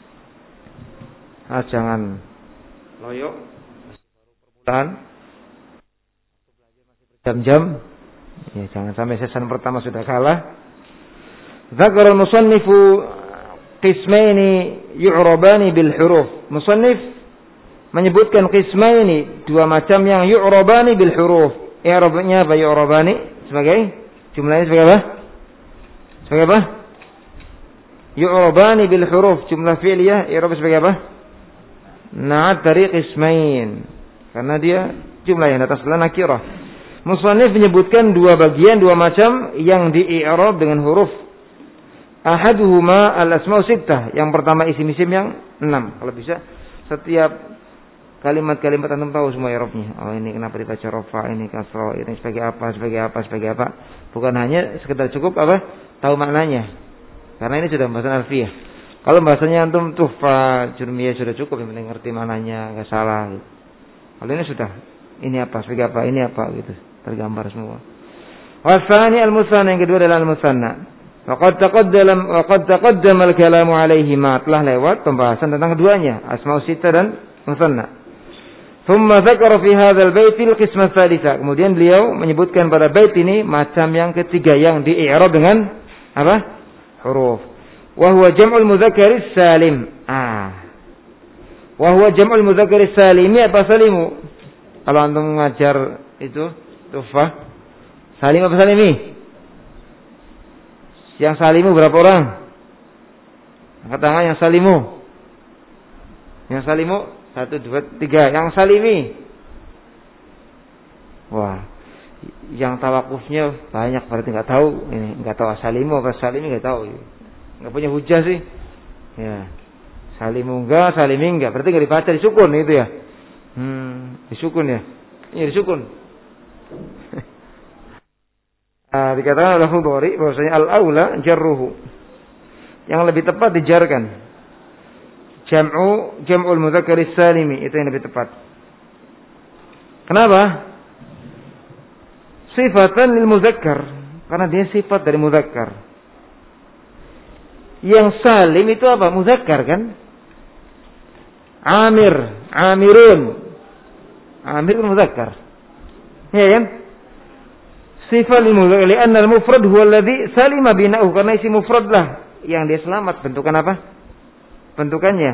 Jangan loyo. Permulaan. Jam-jam. Ya jangan sampai sesan pertama sudah kalah. Dzakara al-musannifu qismaini yu'rabani bil huruf. Musannif menyebutkan qismaini, dua macam yang yu'rabani bil huruf. I'rabnya apa yu'rabani? Sebagai jumlahnya sebagai apa? Sebagai apa? Yu'rabani bil huruf, jumlah fi'liyah i'rab sebagai apa? Na'at dari qismain. Karena dia jumlah yang atas adalah nakirah. Musannif menyebutkan dua bagian, dua macam yang di-i'rab dengan huruf. Ahaduhuma al-asma'u sittah. Yang pertama isim-isim yang 6. Kalau bisa setiap kalimat-kalimat antum tahu semua i'rabnya. Oh ini kenapa dibaca rafa, ini kasra, ini sebagai apa, sebagai apa, sebagai apa. Bukan hanya sekedar cukup apa? Tahu maknanya. Karena ini sudah pembahasan alfiyah. Kalau bahasanya antum tuhfa, jurmiyah sudah cukup, yang penting ngerti maknanya, enggak salah gitu. Kalau ini sudah ini apa, sebagai apa, ini apa gitu. Tergambar semua. Wasani al-musanna, yang kedua adalah al-musanna. Waqad taqaddama al-kalamu alaihima, telah lewat pembahasan tentang keduanya, asma'u sittah dan musanna. Thumma dzakara fi hadzal bait al-qism ats-tsalitsah. Kemudian beliau menyebutkan pada bait ini macam yang ketiga yang di-i'rab dengan apa? Huruf. Wa huwa jam'ul mudzakkar salim. Wa huwa jam'ul mudzakkar salimi apa salimu? Kalau antum mengajar itu tuhfah, salim apa salimi? Yang salimu berapa orang? Angkat tangan yang salimu. Yang salimu 1, 2, 3. Yang salimi. Wah, yang tawakufnya banyak berarti nggak tahu ini, nggak tahu salimu apa salimi, nggak tahu. Nggak punya hujah sih. Ya. Salimu enggak, salimi enggak. Berarti nggak dibaca disukun itu ya. Disukun ya. Iya disukun. Dikatakan oleh Khudhari bahwasanya al-aula jarruhu. Yang lebih tepat dijarkan. Jam'ul mudzakkar salimi itu yang lebih tepat. Kenapa? Sifatan lil mudzakkar, karena dia sifat dari mudzakkar. Yang salim itu apa? Mudzakkar kan? Amirun. Amir mudzakkar. Ya kan? Sifat lil mudzakkar li'anna al-mufrad huwa alladhi salima bina'uhu, karena isi mufrad lah yang dia selamat. Bentukan apa? Bentukannya.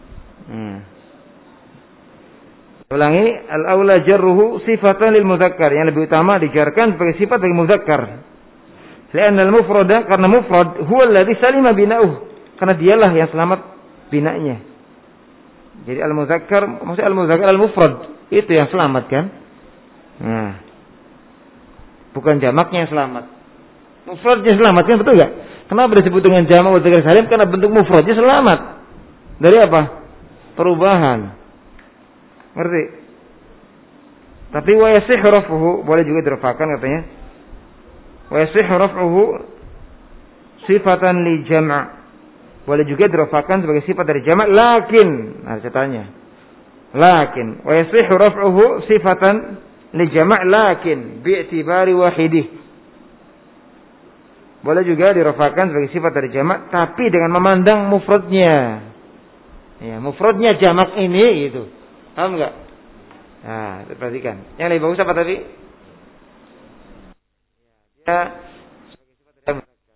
Ulangi, al-aula jarruhu sifatan lil mudzakkar, yang lebih utama dijarkan sebagai sifat bagi mudzakkar. Li'anna al-mufrada, karena mufrad huwa alladhi salima bina'uhu, karena dialah yang selamat binanya. Jadi al-mudzakkar, maksudnya al-mudzakkar al-mufrad itu yang selamat kan? Nah. Bukan jamaknya yang selamat. Mufradnya selamat kan, betul enggak? Kenapa disebut dengan jamak mudzakkar salim? Karena bentuk mufradnya selamat. Dari apa? Perubahan. Ngerti? Tapi wa yasihhu raf'uhu, boleh juga dirafa'kan katanya. Wa yasihhu raf'uhu sifatan li jama'. Boleh juga dirafa'kan sebagai sifat dari jama', lakin, nah catatannya. Lakin wa yasihhu raf'uhu sifatan li jama' lakin bi'tibari wahidih. Boleh juga dirafa'kan sebagai sifat dari jama', tapi dengan memandang mufradnya. Ya, mufradnya jamak ini gitu. Paham enggak? Nah, perhatikan. Yang lebih bagus apa tadi? Ya, sebagai sifat dari mudzakkar.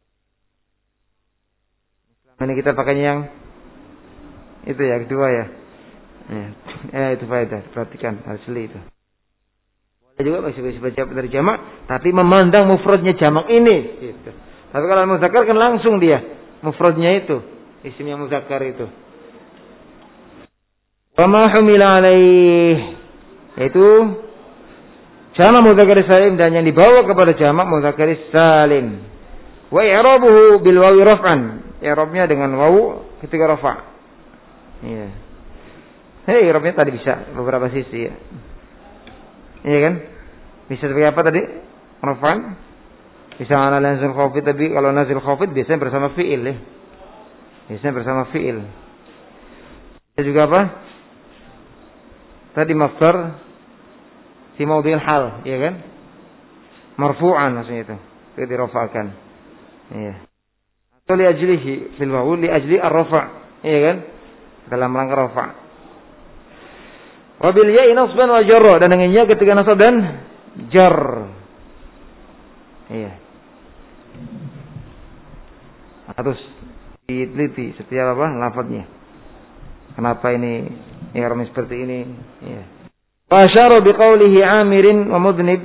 Ini kita pakainya yang itu ya, kedua ya. Itu faedah. Perhatikan asli itu. Boleh juga sebagai sifat dari jamak, tapi memandang mufradnya jamak ini gitu. Tapi kalau mudzakkar kan langsung dia mufradnya itu, isimnya mudzakkar itu. Wa ma humila alaih, yaitu jamak mudzakkar salim dan yang dibawa kepada jamak mudzakkar salim. Wa i'rabuhu bil wawi raf'an, i'rabnya dengan wawu ketika rafa'. Iya. I'rabnya tadi bisa beberapa sisi ya. Iya kan? Bisa sebagai apa tadi? Raf'an. Bisa ala nazil khafid, tapi kalau nazil khafid biasanya bersama fi'il ya. Biasanya bersama fi'il. Bisa juga apa? Tadi masdar fi maudhi'il hal, ya kan? Marfu'an maksudnya itu. Itu dirafa'kan. Iya. Atau li ajlihi fil wawu li ajli ar-rafa', iya kan? Dalam rangka rafa'. Wa bil ya'i nasban wa jarra, dan dengan ya ketika nasab dan jar. Iya. Harus diteliti setiap apa lafadznya. Kenapa ini i'rab seperti ini? Ya. Wa asyara biqaulihi amirin wa mudnib.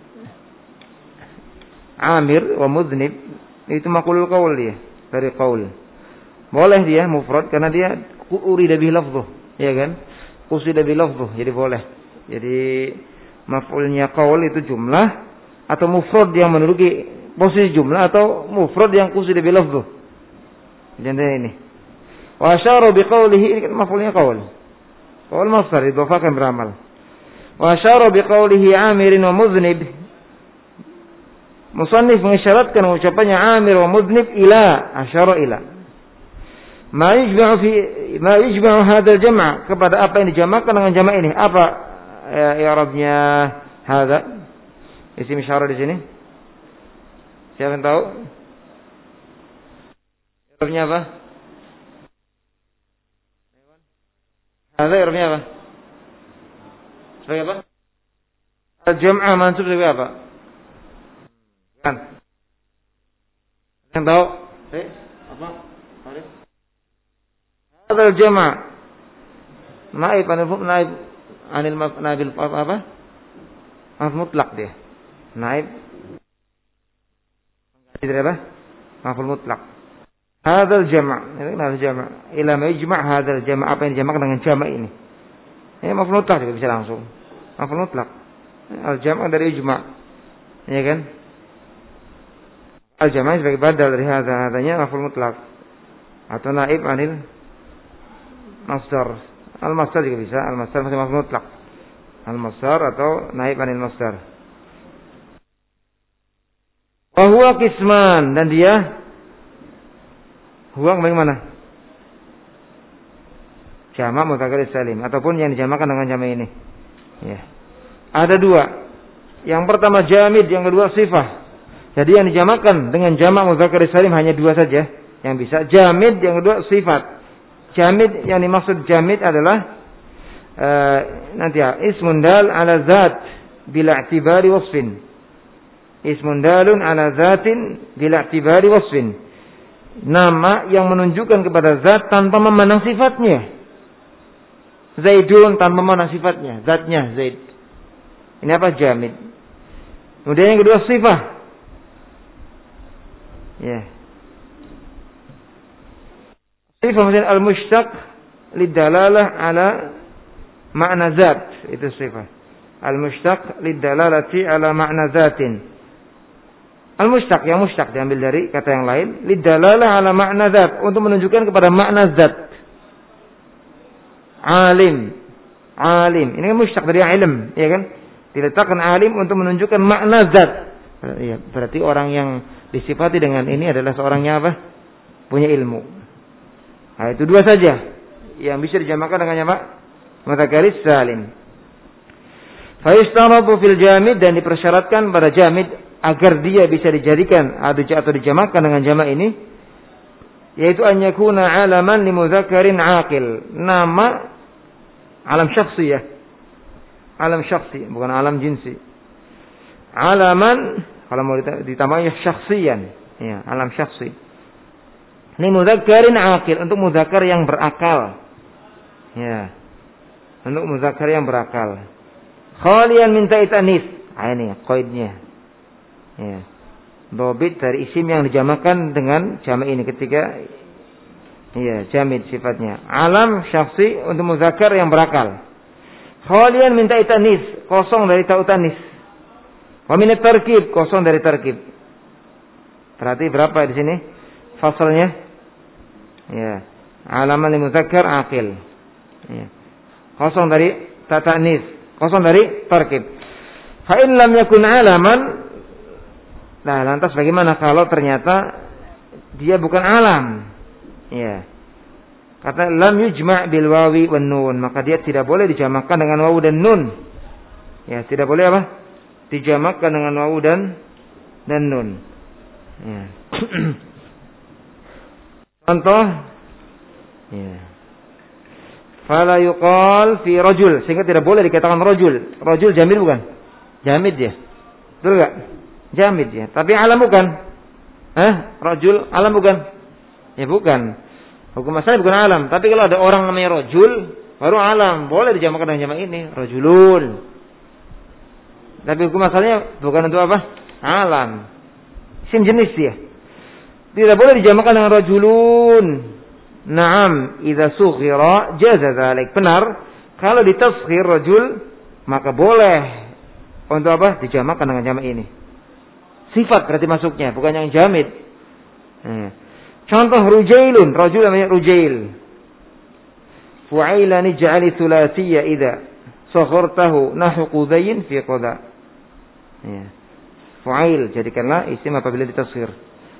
Amir wa mudnib itu maqulul qaul dia, dari qaul. Boleh dia mufrad karena dia urida bihi lafdhuh, ya kan? Usida bihi lafdhuh, jadi boleh. Jadi maf'ulnya qaul itu jumlah atau mufrad yang menduduki posisi jumlah atau mufrad yang usida bihi lafdhuh. Jadi ini. Wa asyara biqaulihi, ini kan maf'ulnya qaul. Qaul masdar idhafakan beramal. Wa asyara biqaulihi amirin wa mudhnib. Musannif mengisyaratkan ucapannya amir wa mudhnib ila, asyara ila. Ma yujma'u hadzal jam', kepada apa yang dijamakkan dengan jamak ini? Apa i'rabnya hadza? Isim isyarah di sini. Siapa yang tahu? I'rabnya apa? Hadza i'rabnya apa? Sebagai apa? Al-jam'ah mansub sebagai apa? Kan? Yang tahu? Apa? Hadza al-jam'. Naib anil apa? Maf mutlak dia. Naib. Dari apa? Maf'ul mutlak. Hadzal jama', ini hadzal jama'. Ila ma yajma' hadzal jama', apa yang dijamakkan dengan jama' ini? Ini maf'ul mutlak juga bisa langsung. Maf'ul mutlak. Al jama' dari ijma'. Ya kan? Al jama' sebagai badal dari hadzanya maf'ul mutlak. Atau naib anil masdar. Al masdar juga bisa, al masdar masih maf'ul mutlak. Al-masdar atau naib anil masdar. Wa huwa qisman, dan dia huwa bagaimana? Jamak mudzakkar salim ataupun yang dijamakkan dengan jamak ini. Ya. Ada dua. Yang pertama jamid, yang kedua sifah. Jadi yang dijamakkan dengan jamak mudzakkar salim hanya dua saja yang bisa. Jamid, yang kedua sifat. Jamid, yang dimaksud jamid adalah nanti ya, ismun dal ala zat bila i'tibari wasfin. Ismun dalun ala zatin bila i'tibari wasfin. Nama yang menunjukkan kepada zat tanpa memandang sifatnya. Zaidun tanpa memandang sifatnya, zatnya Zaid. Ini apa? Jamid. Kemudian yang kedua sifah. Ya. Sifah maksudnya al-mushtaq lidalalah ala makna zat. Itu sifah. Al-mushtaq lidalalati ala makna zatin. Al-mushtaq, yang mushtaq diambil dari kata yang lain, lidalalah ala makna zat, untuk menunjukkan kepada makna zat. Alim. Alim. Ini kan mushtaq dari ilm, ya kan? Diletakkan alim untuk menunjukkan makna zat. Ya, berarti orang yang disifati dengan ini adalah seorangnya apa? Punya ilmu. Nah, itu dua saja yang bisa dijamakkan dengan jamak mudzakkar salim. Fa yustaratu fil jamid, dan dipersyaratkan pada jamid agar dia bisa dijadikan atau dijamakkan dengan jamak ini, yaitu an yakuna alaman li mudzakkarin aqil. Nama alam syakhsi ya. Alam syakhsi, bukan alam jinsi. Alaman, kalau mau ditambahnya syakhsian, ya, alam syakhsi. Ini mudzakkarin aqil, untuk mudzakkar yang berakal. Ya. Untuk mudzakkar yang berakal. Khalian min ta'id anis. Ini qaidnya. Ya. Dhabit dari isim yang dijamakkan dengan jamak ini ketika jamid sifatnya. Alam syakhsi untuk mudzakkar yang berakal. Khalian min ta'id anis, kosong dari ta'ut anis. Wa min at-tarkib, kosong dari tarkib. Berarti berapa di sini fasalnya? Ya. Alaman lil mudzakkar aqil. Ya. Kosong dari ta'anis, kosong dari tarkib. Fa in lam yakun alaman, nah lantas bagaimana kalau ternyata dia bukan alam? Ya. Kata lam yujma' bil wawi wan nun, maka dia tidak boleh dijamakkan dengan wawu dan nun. Ya, tidak boleh apa? Dijamakkan dengan wawu dan nun. Ya. Contoh, ya. Fala yuqal fi rajul, sehingga tidak boleh dikatakan rajul. Rajul jamid bukan? Jamid ya. Betul enggak? Jamid ya. Tapi alam bukan? Rajul alam bukan? Ya bukan. Hukum asalnya bukan alam. Tapi kalau ada orang namanya rajul, baru alam. Boleh dijamakkan dengan jamak ini. Rajulun. Tapi hukum asalnya bukan untuk apa? Alam. Isim jenis dia. Tidak boleh dijamakkan dengan rajulun. Naam. Idza sughira jaza dzalik. Benar. Kalau ditasghir rajul, maka boleh untuk apa? Dijamakkan dengan jamak ini. Sifat berarti masuknya, bukan yang jamid. Contoh rujailun, rajul namanya rujail. Fu'ailani ja'ali thulathiyya idza saghurtahu nahu qudayn fi qada. Ya. Fu'ail jadikanlah isim apabila ditasghir.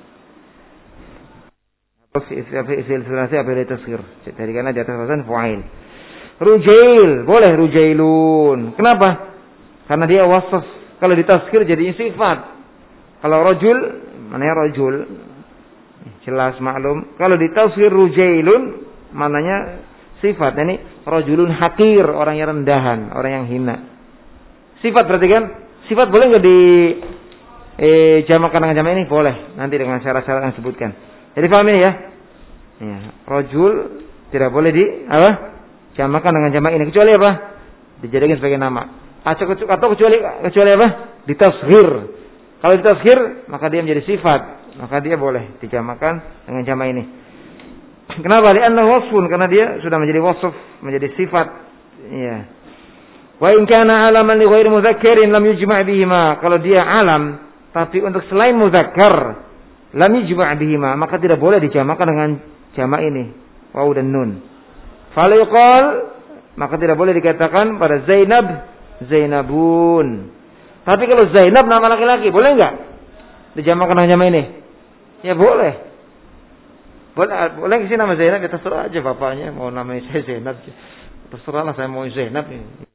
Isim thulathi apabila ditasghir. Jadikanlah di atas wazan fu'ail. Rujail, boleh rujailun. Kenapa? Karena dia wasaf. Kalau ditasghir jadi sifat. Kalau rajul, mananya rajul? Jelas maklum. Kalau ditasghir rujailun, mananya sifat. Ini rajulun hakir, orang yang rendahan, orang yang hina. Sifat berarti kan? Sifat boleh enggak dijamakkan dengan jamak ini? Boleh. Nanti dengan syarat-syarat yang disebutkan. Jadi paham ini ya? Ya, rajul tidak boleh jamakkan dengan jamak ini, kecuali apa? Dijadikan sebagai nama. Atau kecuali apa? Ditasghir. Kalau ditasghir, maka dia menjadi sifat. Maka dia boleh dijamakkan dengan jamak ini. Kenapa? Li'anna wasfun, karena dia sudah menjadi wasf, menjadi sifat. Ya. Wa in kana alaman li ghairi mudzakkarin lam yujma' bihima. Kalau dia alam tapi untuk selain mudzakkar, lam yujma' bihima, maka tidak boleh dijamakkan dengan jamak ini, wawu dan nun. Fala yuqal, maka tidak boleh dikatakan pada Zainab Zainabun. Tapi kalau Zainab nama laki-laki, boleh enggak dijamakan dengan jama ini? Ya boleh. Boleh sih nama Zainab, ya terserah aja bapaknya mau namanya saya Zainab. Terserahlah saya mau Zainab ini.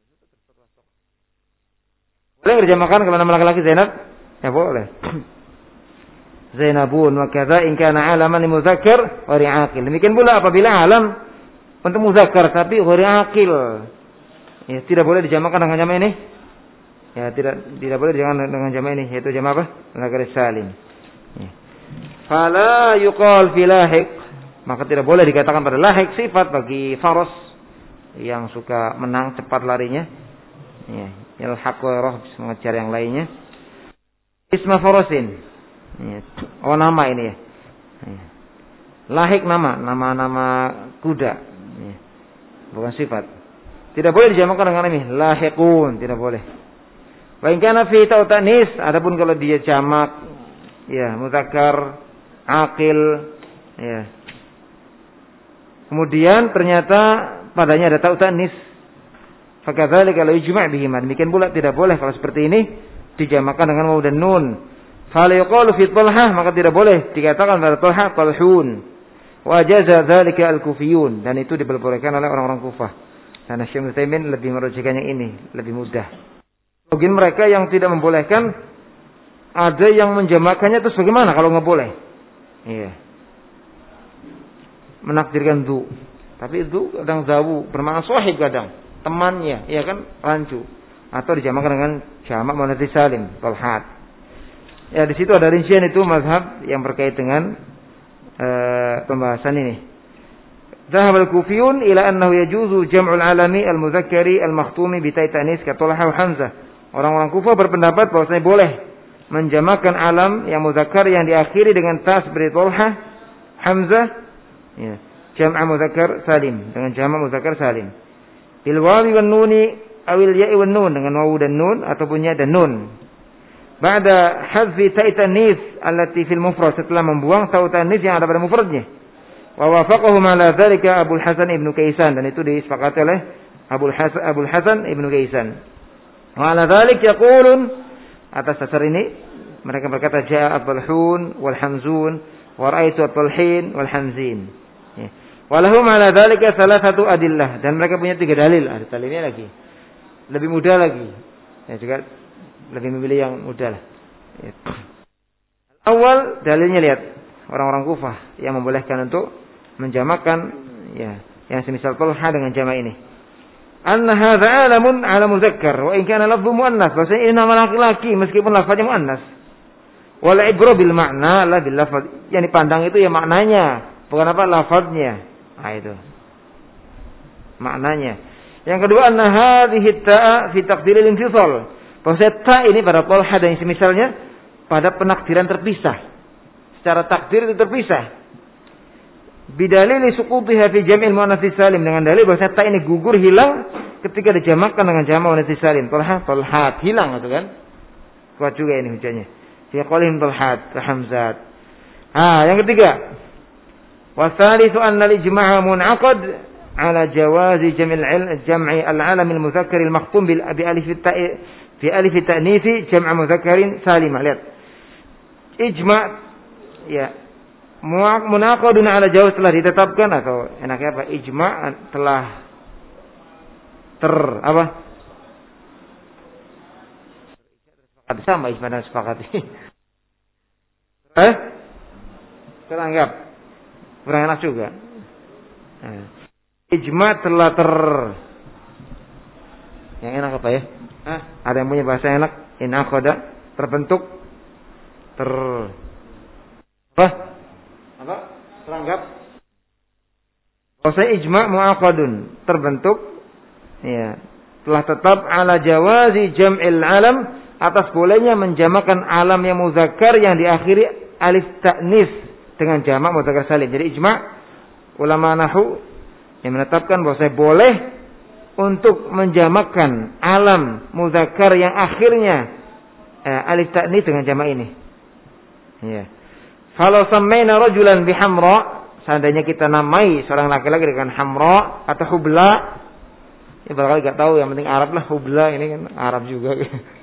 Boleh dijamakan kalau nama laki-laki Zainab? Ya boleh. Zainabun wa kadza in kana alaman muzakkar wa ri'aqil. Demikian pula apabila alam untuk muzakkar tapi ghairi aqil. Ya, tidak boleh dijamakan dengan jama ini. Ya, tidak boleh dijamakan dengan jama ini, yaitu jama apa? Muzakkar salim. Ya. Fala yuqal fi lahiq. Maka tidak boleh dikatakan pada lahiq sifat bagi faras yang suka menang cepat larinya. Ya, yalhaq wa yarah mengejar yang lainnya. Isma farasin. Ya. Oh nama ini ya. Ya. Lahik nama kuda. Ya. Bukan sifat. Tidak boleh dijamakan dengan ini. Lahikun, tidak boleh. Wa in kana fi ta'tanis, adapun kalau dia jamak ya muzakkar aqil ya. Kemudian ternyata padanya ada ta'tanis. Fakadzalika la yujma' bihima. Demikian pula tidak boleh kalau seperti ini dijamakan dengan waw dan nun. Fala yuqalu fi Talhah, maka tidak boleh dikatakan pada Talhah Talhun. Wa jaza dzalika al-Kufiyun, dan itu diperbolehkan oleh orang-orang Kufah. Karena Syekh Utsaimin lebih merujukan yang ini, lebih mudah. Bagi mereka yang tidak membolehkan, ada yang menjamakannya terus bagaimana kalau enggak boleh? Iya. Menakdirkan du. Tapi du kadang zawu, bermakna sahib kadang, temannya, ya kan, rancu. Atau dijamakan dengan jamak muannats salim, Talhat. Ya di situ ada rincian itu mazhab yang berkait dengan pembahasan ini. Dhahab al-Kufiyun ila annahu yajuzu jam'ul alami al-muzakkari al-makhtumi bi ta'i ta'nis ka Talha wa Hamzah. Orang-orang Kufah berpendapat bahwasanya boleh menjamakan alam yang muzakkar yang diakhiri dengan ta seperti Talha, Hamzah, ya, jam'a muzakkar salim dengan jama' muzakkar salim. Bil wawi wan nuni awil ya'i wan nun dengan wawu dan nun ataupun ya dan nun. Ba'da hadfi ta'i ta'nis allati fil mufrad, setelah membuang ta'u ta'nis yang ada pada mufradnya. Wa wafaqahu ala dzalika Abul Hasan Ibnu Kaisan, dan itu disepakati oleh Abul Hasan Ibnu Kaisan. Wa ala dzalik yaqulun, atas dasar ini mereka berkata ja'a at-talhun wal hamzun wa ra'aitu at-talhin wal hamzin. Ya. Wa lahum ala dzalika salasatu adillah, dan mereka punya 3 dalil. Ada dalilnya lagi. Lebih mudah lagi. Ya juga lebih memilih yang mudah lah. Ya. Awal dalilnya lihat orang-orang Kufah yang membolehkan untuk menjamakan ya yang semisal Talha dengan jama ini. Anna hadza alamun ala muzakkar wa in kana lafdhu muannas, bahwasanya ini nama laki-laki meskipun lafaznya muannas. Wal ibra bil ma'na la bil lafaz. Yang dipandang itu ya maknanya, bukan apa lafaznya. Nah itu. Maknanya. Yang kedua anna hadhihi ta'a fi taqdiril infisal. Bahwasanya ta ini pada Talha dan semisalnya pada penakdiran terpisah. Secara takdir itu terpisah. Bidalili suqutiha fi jam'il muannats salim, dengan dalil bahwasanya ta ini gugur hilang ketika dijamakkan dengan jama' muannats salim. Talha, Talhat, hilang itu kan. Kuat juga ini hujahnya. Fi qaulihim Talhat, Hamzat. Yang ketiga. Wasalitsu anna al-ijma' mun'aqad ala jawazi jam'i al-alam al-mudzakkar al-makhtum bi alif at-ta'i fi alif at-ta'nits jam' mudzakkarin salim. Lihat. Ijma' ya munaqadun ala jawaz telah ditetapkan, atau enaknya apa? Ijma' telah sama ijma' dan sepakati. Teranggap kurang enak juga. Ijma' telah yang enak apa ya? Ada yang punya bahasa enak? Inaqada, terbentuk, teranggap. Bahasa ijma' mu'aqadun, terbentuk, ya, telah tetap ala jawazi jam'il alam, atas bolehnya menjamakan alam yang muzakkar yang diakhiri alif ta'nis dengan jamak muzakkar salim. Jadi ijma' ulama nahwu yang menetapkan bahwa boleh untuk menjamakkan alam muzakkar yang akhirnya alif ta'nis dengan jamak ini. Ya. Kalau samaina rajulan bihamra, seandainya kita namai seorang laki-laki dengan hamra atau hubla, Ini barangkali enggak tahu, yang penting Arab lah, hubla ini kan Arab juga.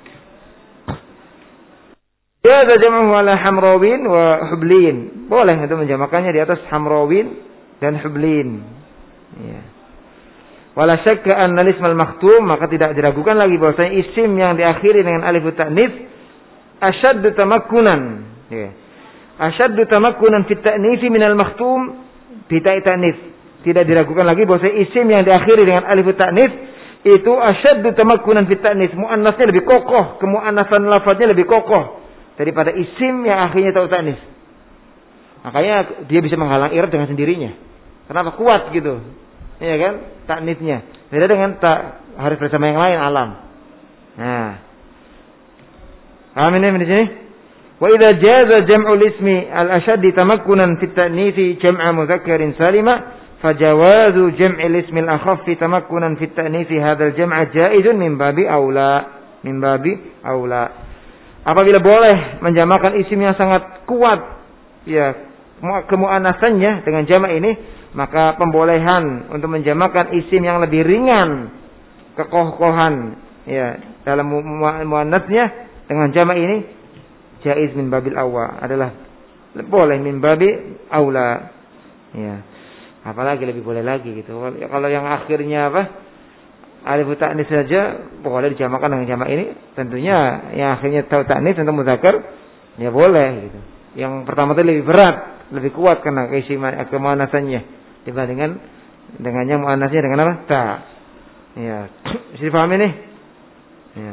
Ya jam'uhu ala hamrawin wa hublin. Boleh itu menjamakannya di atas hamrawin dan hublin. Ya. Wala syakka anna al-ismal makhtum, maka tidak diragukan lagi bahwasanya isim yang diakhiri dengan alif ta'nits asyaddu tamakkunan. Ya. Asyaddu tamakkunan fi ta'nits min al-makhtum bi ta'nits. Tidak diragukan lagi bahwasanya isim yang diakhiri dengan alif ta'nits itu asyaddu tamakkunan fi ta'nits. Muannasnya lebih kokoh, kemuannasan lafadznya lebih kokoh daripada isim yang akhirnya ta'u ta'nis. Makanya dia bisa menghalang i'rab dengan sendirinya. Kenapa? Kuat gitu. Iya kan? Ta'nisnya. Beda dengan harus bersama yang lain, alam. Nah. Paham ini di sini? Wa idza jaza jam'ul ismi al-ashaddi tamakkunan fi at-ta'nisi jam'a mudzakkarin salima fajawazu jam'il ismi al-akhaffi tamakkunan fi at-ta'nisi hadzal jam'a jaizun min babi aula. Min babi aula. Apabila boleh menjamakan isim yang sangat kuat, ya kemuannasannya dengan jamak ini, maka pembolehan untuk menjamakan isim yang lebih ringan kekokohan, ya dalam muannasnya dengan jamak ini jaiz min babil awla, adalah boleh min babi aula, ya. Apalagi lebih boleh lagi gitu. Kalau yang akhirnya apa? Alif ta'nis saja boleh dijamakan dengan jamak ini, tentunya yang akhirnya ta'u ta'nis untuk muzakkar ya boleh gitu. Yang pertama itu lebih berat, lebih kuat karena kemuannasannya dibandingkan dengannya muannasnya dengan apa? Ta. Ya. Bisa dipahami nih? Ya.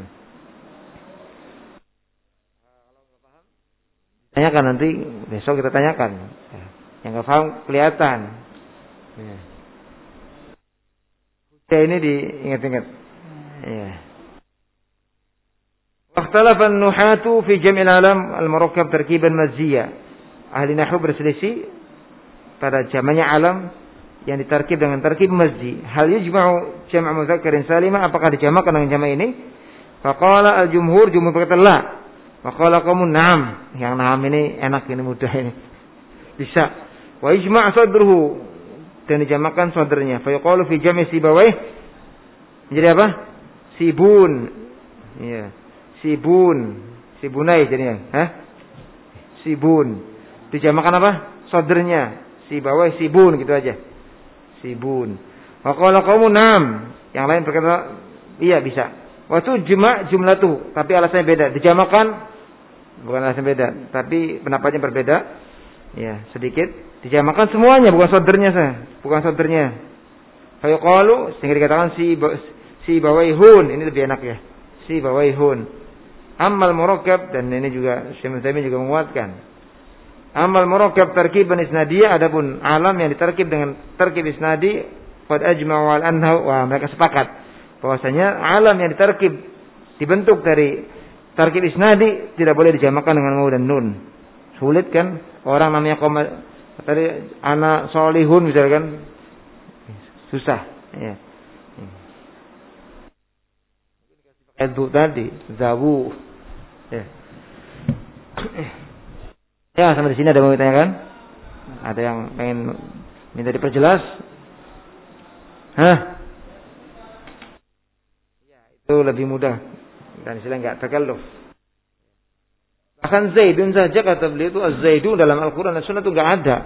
Tanyakan nanti, besok kita tanyakan. Ya. Yang enggak paham kelihatan. Ya. Ya ini diingat-ingat. Ya. Wakhtalafa an-nuhatu fi jam'il alam al-murakkab tarkiban mazziya. Ahli nahwu berselisih pada jamaknya alam yang ditarkib dengan tarkib mazzi. Hal yujma'u jam' mudzakkarin salima, apakah dijamakkan dengan jamak ini? Faqala al-jumhur, jumhur berkata la. Faqala qaumun na'am. Yang na'am ini enak, ini mudah ini. Bisa. Wa ijma' sadruhu, dan dijamakkan saudaranya. Fa yuqalu fi jam'i sibawayh, menjadi apa? Sibun. Iya. Sibun. Sibunai jadinya, Sibun. Dijamakkan apa? Saudaranya. Sibawayh, sibun gitu aja. Sibun. Wa qala qaumun nam. Yang lain berkata iya bisa. Wa tu jumlatu, tapi alasannya beda. Dijamakkan bukan alasan beda, tapi pendapatnya berbeda. Ya, sedikit. Dijamakkan semuanya, bukan saudaranya bukan saudaranya. Fa yuqalu, sehingga dikatakan si bawaihun, ini lebih enak ya. Si bawaihun. Ammal murakkab, dan ini juga Syekh Muhammad juga menguatkan. Ammal murakkab tarkiban isnadiyah, adapun alam yang ditarkib dengan tarkib isnadi, qad ajma'u al-annahu, wah mereka sepakat bahwasanya alam yang ditarkib dibentuk dari tarkib isnadi tidak boleh dijamakkan dengan waw dan nun. Sulit kan? Orang namanya tadi anak solihun misalkan, susah. Ya. Itu tadi zawu. Ya. Ya, sampai di sini ada yang mau ditanyakan? Ada yang pengen minta diperjelas? Ya, itu lebih mudah dan istilah enggak takalluf. Bahkan Zaidun saja kata beliau itu Az-Zaidun dalam Al-Quran dan Sunnah itu enggak ada.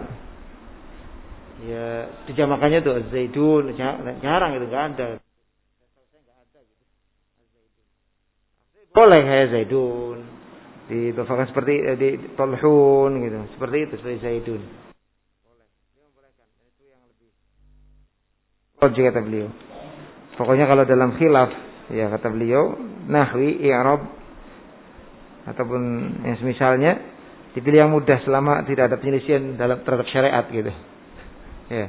Ya, dijamakannya itu Az-Zaidun, jarang itu enggak ada. Boleh kayak Zaidun, dibawakan seperti di Talhun gitu, seperti itu, seperti Zaidun. Boleh. Dia membolehkan. Itu yang lebih. Logik kata beliau. Pokoknya kalau dalam khilaf, ya kata beliau, nahwi, i'rab ataupun yang semisalnya dipilih yang mudah selama tidak ada penyelisihan dalam terhadap syariat gitu. Ya.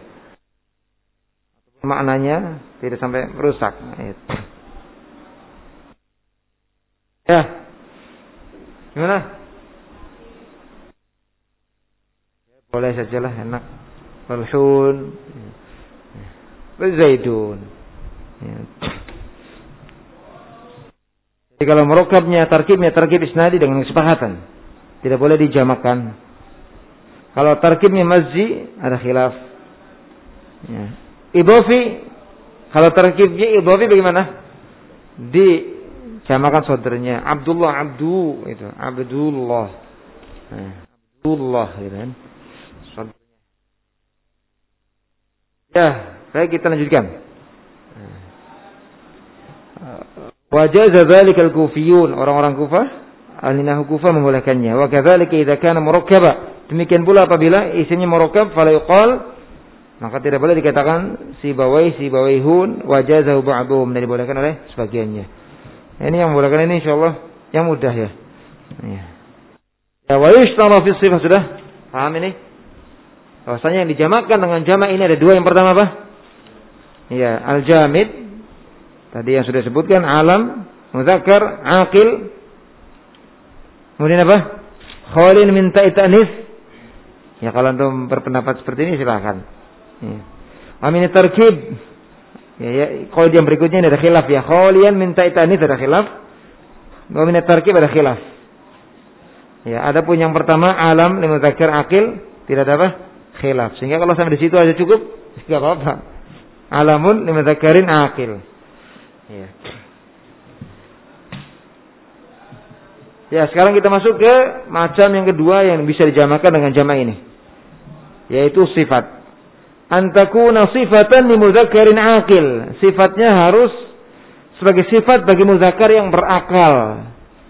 Maknanya tidak sampai merusak. Ya. Gimana? Boleh sajalah, enak. Talhun, Zaidun. Ya. Jadi kalau murakkabnya, tarkib isnadi dengan kesepakatan, tidak boleh dijamakkan. Kalau tarkibnya mazzi ada khilaf. Ya. Idhofi Kalau tarkibnya idhafi bagaimana? Dijamakan saudaranya. Abdullah, abdu itu. Abdullah. Abdullah gitu kan. Ya, baik kita lanjutkan. Wajaza dzalikal kufiyun, orang-orang Kufah, ahli nahwu Kufah membolehkannya. Wa kadzalika idza kana murakkaba. Demikian pula apabila isinya murakkab fala yuqal, maka tidak boleh dikatakan sibawaihun wajazahu ba'dhum, dan dibolehkan oleh sebagiannya. Ini yang membolehkan ini insyaallah yang mudah ya. Ya wa yushtara fi sifah, sudah paham ini? Bahwasanya yang dijamakkan dengan jamak ini ada dua. Yang pertama apa? Ya, al-jamid. Tadi yang sudah disebutkan, alam, muzakkar, aqil. Kemudian apa? Khalin min ta'nis. Ya, kalau antum berpendapat seperti ini silakan. Ya. Amin tarkib. Ya, kalau yang berikutnya ini ada khilaf ya. Khalian min ta'nis ada khilaf. Amin tarkib ada khilaf. Ya, adapun yang pertama alam, muzakkar, aqil tidak ada apa? Khilaf. Sehingga kalau sampai di situ aja cukup, enggak apa-apa. Alamun limadzakarin aqil. Ya. Ya, sekarang kita masuk ke macam yang kedua yang bisa dijamakan dengan jamak ini, yaitu sifat. Antakuna sifatan li mudzakkarin aqil. Sifatnya harus sebagai sifat bagi muzakkar yang berakal.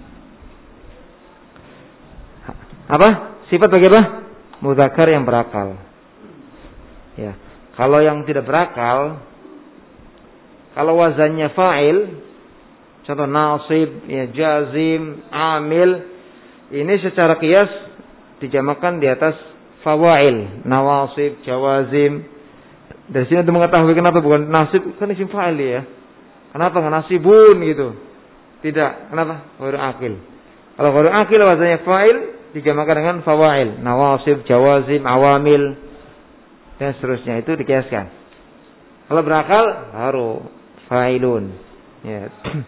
Apa? Sifat bagi apa? Muzakkar yang berakal. Ya. Kalau yang tidak berakal, kalau wazannya fa'il, contoh nasib, ya, jazim, amil, ini secara qiyas dijamakan di atas fawa'il, nawasib, jawazim. Dari sini untuk mengetahui kenapa bukan nasib, kan isim fa'il ya. Kenapa enggak nasibun gitu? Tidak, kenapa? Ghairu aqil. Kalau ghairu aqil wazannya fa'il dijamakan dengan fawa'il, nawasib, jawazim, awamil dan seterusnya, itu dikiaskan. Kalau berakal baru fa'ilun. Ya.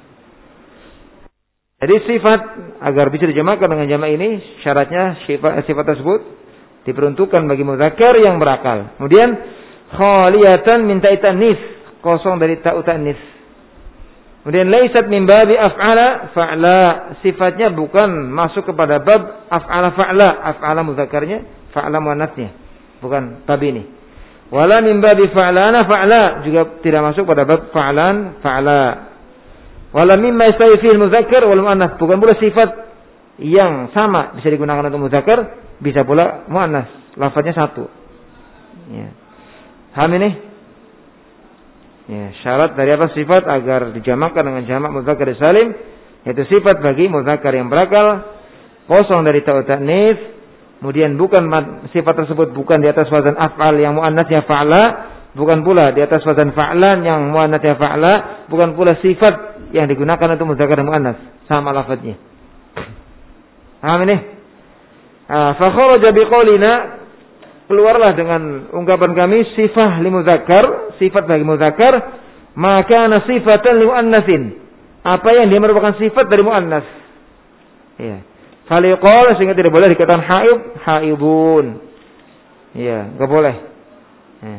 Jadi sifat agar bisa dijamakan dengan jamak ini, syaratnya sifat tersebut diperuntukkan bagi muzakkar yang berakal. Kemudian khaliyatan min ta'nis, kosong dari ta'u ta'nis. Kemudian laisat min babi af'ala fa'la, sifatnya bukan masuk kepada bab af'ala fa'la, af'ala muzakkarnya, fa'la muannasnya, bukan bab ini. Wala min babi fa'lana fa'la, juga tidak masuk pada bab fa'lan fa'la. Wala mimma yastawi fihi al-muzakkar wal muannas, bukan pula sifat yang sama bisa digunakan untuk muzakkar, bisa pula muannas, lafaznya satu. Ya. Paham ini? Ya, syarat dari apa sifat agar dijamakkan dengan jamak muzakkar salim, yaitu sifat bagi muzakkar yang berakal, kosong dari ta'u ta'nis, kemudian bukan sifat tersebut bukan di atas wazan af'al yang muannasnya fa'la, bukan pula di atas wazan fa'lan yang muannasnya fa'la, bukan pula sifat yang digunakan untuk muzakkar dan muannas, sama lafadznya. Paham ini? Fa kharaja biqaulina, keluarlah dengan ungkapan kami sifat li muzakkar, sifat bagi muzakkar, maka sifatan li muannasin, apa yang dia merupakan sifat dari muannas. Ya. Faliqal, sehingga tidak boleh dikatakan haid, haidun. Ya, enggak boleh. Ya.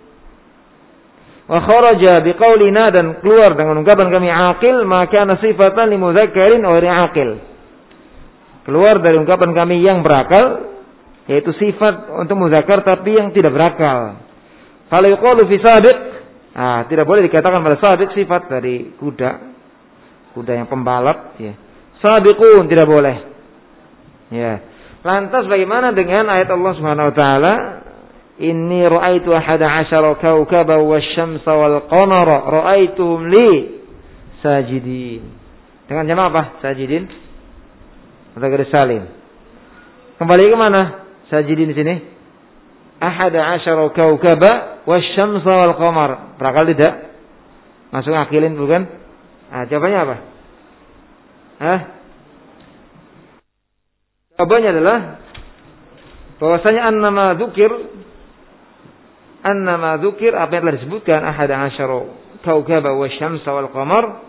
Wa kharaja biqaulina, dan keluar dengan ungkapan kami aqil, maka sifatan li mudzakkarin wa ghairi aqil. Keluar dari ungkapan kami yang berakal, yaitu sifat untuk muzakkar tapi yang tidak berakal. Fala yuqalu fi sadiq, tidak boleh dikatakan pada sadiq sifat dari kuda yang pembalap, ya. Sabiqun tidak boleh. Ya. Lantas bagaimana dengan ayat Allah Subhanahu wa taala, inni ra'aitu 11 kawkaban wasyamsa wal qamara ra'aituhum li sajidin. Dengan jamak apa? Sajidin. Muzakkar salim. Kembali ke mana? Sajidin di sini. 11 kawkaba wasyamsa wal qamar. Berakal tidak? Masuk akilin bukan? Jawabannya apa? Jawabannya adalah bahwasanya annama dzukir apa yang telah disebutkan 11 kawkaba wasyamsa wal qamar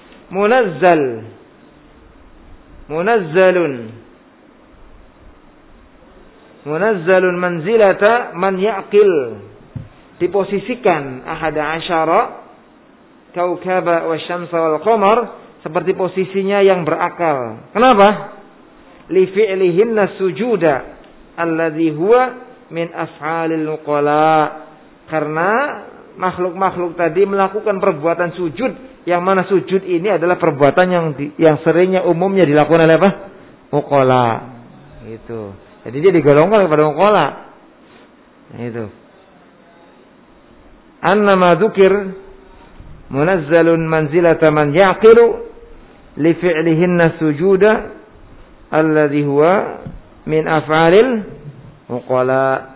munazzalun manzilata man yaqil, diposisikan 11 kaukaba wasyamsa wal qamar, seperti posisinya yang berakal. Kenapa? Li fi'lihinna sujuda alladhi huwa min af'alil uqala. Karena makhluk-makhluk tadi melakukan perbuatan sujud, yang mana sujud ini adalah perbuatan yang seringnya umumnya dilakukan oleh apa? Uqala. Gitu. Jadi dia digolongkan kepada uqala. Itu. Annama dzukir munazzalun manzilata man yaqilu li fi'lihinna sujuda alladhi huwa min af'alil uqala.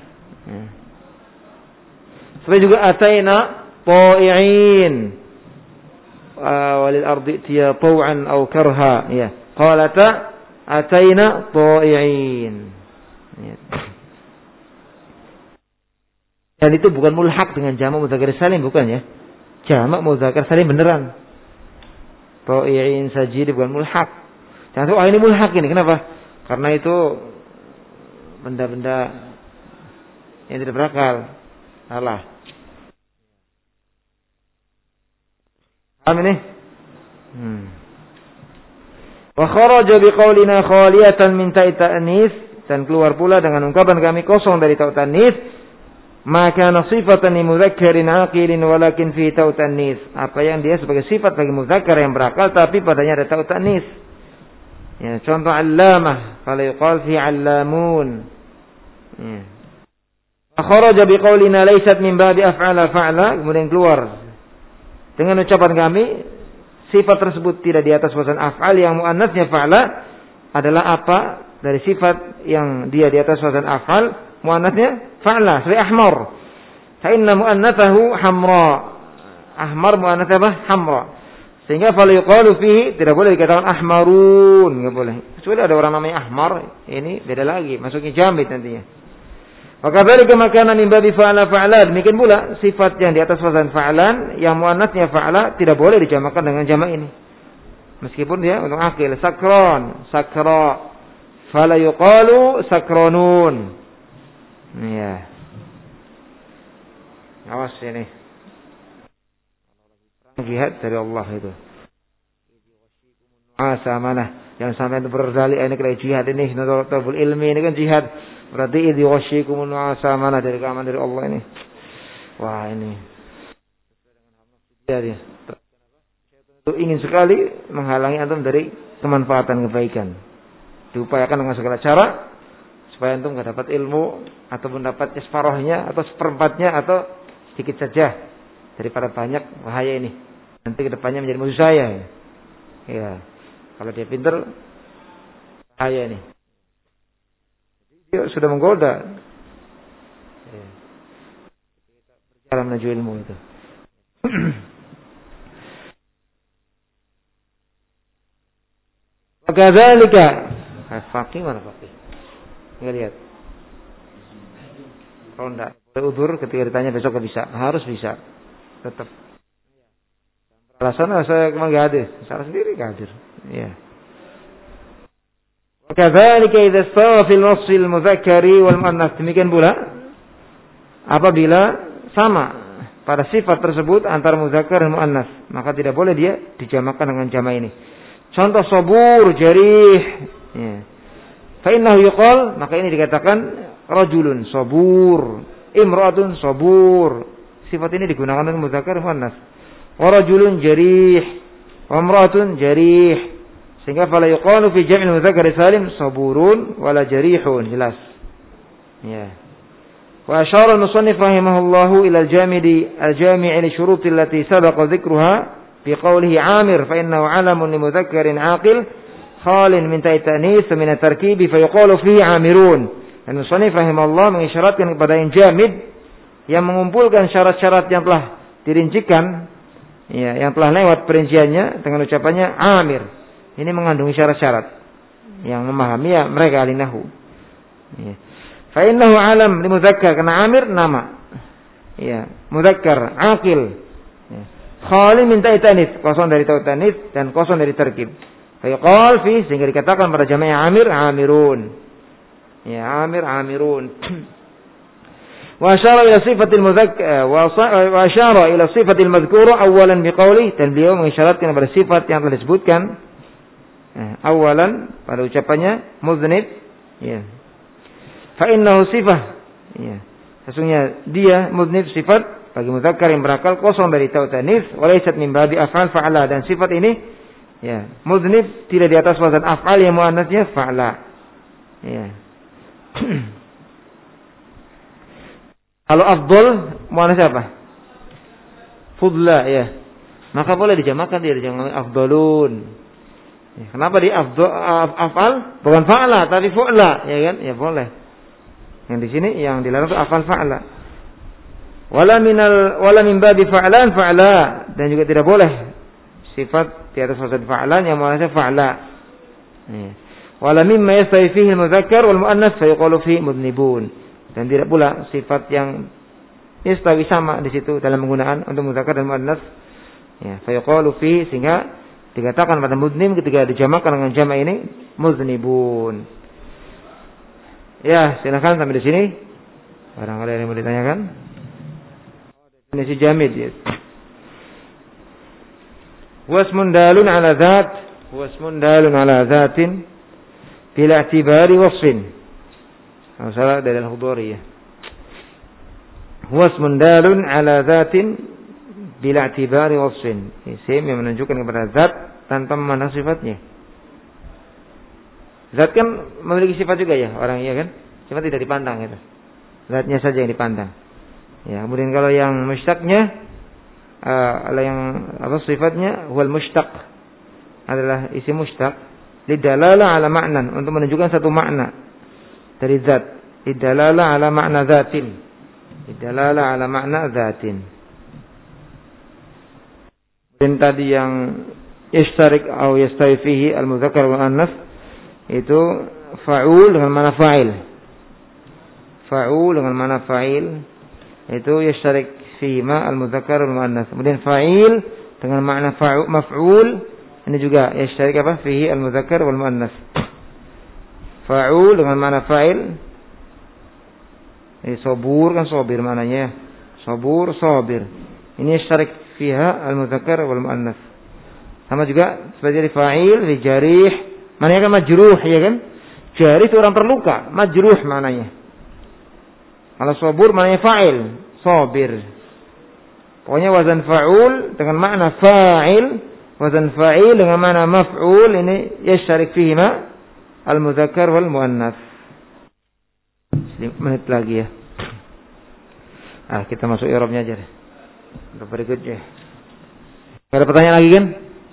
Seperti juga ataina ta'i'in walil ardi tiya taw'an aw karha, ya. Qalata ataina ta'i'in. Dan itu bukan mulhaq dengan jamak mudzakkar salim, bukan ya. Jamak mudzakkar salim beneran. Ta'i'in sajid bukan mulhaq. Jangan tahu ini mulhaq ini. Kenapa? Karena itu benda-benda yang tidak berakal. Salah. Paham ini? Wa kharaja biqaulina khaliyatan min ta'i ta'nis, dan keluar pula dengan ungkapan kami kosong dari ta'u ta'nis, maka sifatan li mudzakkarin aqilin walakin fi ta'u ta'nis, apa yang dia sebagai sifat bagi mudzakkar yang berakal tapi padanya ada ta'u ta'nis. Ya, contoh allamah, kalau yuqal fi allamun. Ya. Kharaja biqaulina laysat min babi af'ala fa'la, kemudian keluar dengan ucapan kami sifat tersebut tidak di atas wazan af'al, yang muannasnya fa'la adalah apa dari sifat yang dia di atas wazan af'al, muannasnya fa'la, seperti ahmar. Fa inna muannatsahu hamra. Ahmar muannasnya apa? Hamra. Sehingga fala yuqalu fihi, tidak boleh dikatakan ahmarun, enggak boleh. Kecuali ada orang namanya ahmar, ini beda lagi, masuknya jamid nantinya. Maka dzalika makana min babi fa'ala fa'ala, demikian pula sifat yang di atas wazan fa'alan yang muannasnya fa'ala tidak boleh dijamakkan dengan jamak ini. Meskipun dia untuk akil, sakron, sakra, fala yuqalu sakronun. Ya. Awas ini. Jihad dari Allah itu. Asamanah, jangan sampai berdalih ini kira jihad ini, nutubul ilmi ini kan jihad. Berarti idh yughashikumun nu'asa, mana dari keamanan dari Allah ini. Wah ini. Jadi itu ingin sekali menghalangi antum dari kemanfaatan kebaikan. Diupayakan dengan segala cara supaya antum enggak dapat ilmu ataupun dapat separohnya atau seperempatnya atau sedikit saja daripada banyak, bahaya ini. Nanti kedepannya menjadi musuh saya. Ya. Kalau dia pintar, bahaya ini. Dia sudah menggoda. Berjalan menuju ilmu itu. Wakadzalika. Faqih mana faqih? Enggak lihat. Kalau enggak udzur ketika ditanya besok enggak bisa. Harus bisa. Tetap. Alasan saya memang enggak hadir. Salah sendiri enggak hadir. Iya. Kadzalika idza stawa fil wasfil mudzakkari wal muannats, demikian pula apabila sama pada sifat tersebut antara mudzakkar dan muannats, maka tidak boleh dia dijamakkan dengan jamak ini. Contoh sabur, jarih, ya. Fa innahu yuqal, maka ini dikatakan rajulun sabur, imra'atun sabur. Sifat ini digunakan untuk mudzakkar dan muannats. Wa rajulun jarih, wa imra'atun jarih. Sehingga fala yuqalu fi jam'il mudzakkar salim saburun wala jarihun, jelas. Ya. Wa asyara al-musannif rahimahullahu ila al-jamidi al-jami' li syurut allati sabaqa dhikruha fi qawlihi 'amir fa innahu 'alamun li mudzakkarin 'aqil khalin min ta'tanis min at-tarkib fa yuqalu fihi 'amirun. Al-musannif rahimahullah mengisyaratkan kepada yang jamid yang mengumpulkan syarat-syarat yang telah dirincikan, ya, yang telah lewat perinciannya dengan ucapannya 'amir. Ini mengandungi syarat-syarat yang memahami ya mereka ahli nahwu. Ya. Fa innahu alam li mudzakkar, karena amir nama. Ya, mudzakkar, aqil. Ya. Khali min ta'tanis, kosong dari ta'tanis dan kosong dari tarkib. Fa yuqal fi, sehingga dikatakan pada jamak amir amirun. Ya, amir amirun. Wa asyara ila sifatil mudzakkar wa asyara ila sifatil madhkura awalan biqauli, dan beliau mengisyaratkan kepada sifat yang telah disebutkan awalan pada ucapannya muznib, ya. Fa innahu sifah, ya. Sesungguhnya dia muznib sifat bagi mudzakkar yang berakal kosong dari ta'u tanis, wa laysat min babi af'al fa'ala, dan sifat ini, ya, muznib tidak di atas wazan af'al yang muannasnya fa'ala, ya. Kalau afdol muannasnya apa? Fudla, ya. Maka boleh dijamakan, dia dijamakan afdolun. Ya, kenapa di af'al bukan fa'ala tapi fu'la, ya kan? Ya boleh. Yang di sini yang dilarang itu af'al fa'la. Wala min babi fa'lan fa'la, dan juga tidak boleh sifat di atas wazan fa'lan yang muannasnya fa'la. Ya. Wala mimma yastawi fihi al-mudzakkar wal muannas fa yuqalu fi mudnibun. Dan tidak pula sifat yang yastawi sama di situ dalam penggunaan untuk mudzakkar dan muannas. Ya, fa yuqalu fi, sehingga dikatakan pada mudnim ketika dijamakan dengan jamak ini muznibun. Ya, silakan sampai di sini. Barangkali ada yang mau ditanyakan? Definisi jamid, ya. Wasmun dalun ala dzat, wasmun dalun ala dzatin bila i'tibari wasfin. Masalah dari al-Khudari, ya. Wasmun dalun ala dzatin bila i'tibari wasfin. Isim yang menunjukkan kepada zat tanpa memandang sifatnya. Zat kan memiliki sifat juga, ya, orang, ya kan? Sifat tidak dipandang, gitu. Zatnya saja yang dipandang. Ya, kemudian kalau yang mushtaqnya yang sifatnya wal mushtaq adalah isim mushtaq lidalala ala ma'nan, untuk menunjukkan satu makna dari zat. Lidalala ala makna zatin. Lidalala ala makna zatin. Dan tadi yang yashtarik atau yastawi fihi al-mudzakkar wal muannas itu fa'ul dengan mana fa'il. Fa'ul dengan mana fa'il itu yashtarik fihi ma al-mudzakkar wal muannas. Kemudian fa'il dengan makna maf'ul ini juga yashtarik apa? Fihi al-mudzakkar wal muannas. Fa'ul dengan mana fa'il. Sabur kan sabir maknanya. Sabur sabir. Ini yashtarik fiha al-mudzakkar wal muannas. Sama juga sebagai fa'il li jarih. Maknanya kan majruh, ya kan? Jarih itu orang terluka, majruh maknanya. Kalau sabur maknanya fa'il, sabir. Pokoknya wazan fa'ul dengan makna fa'il, wazan fa'il dengan makna maf'ul, ini yashtarik fihi ma al-mudzakkar wal muannas. 5 menit lagi, ya. Kita masuk i'rabnya aja deh. Untuk berikutnya. Ada pertanyaan lagi kan?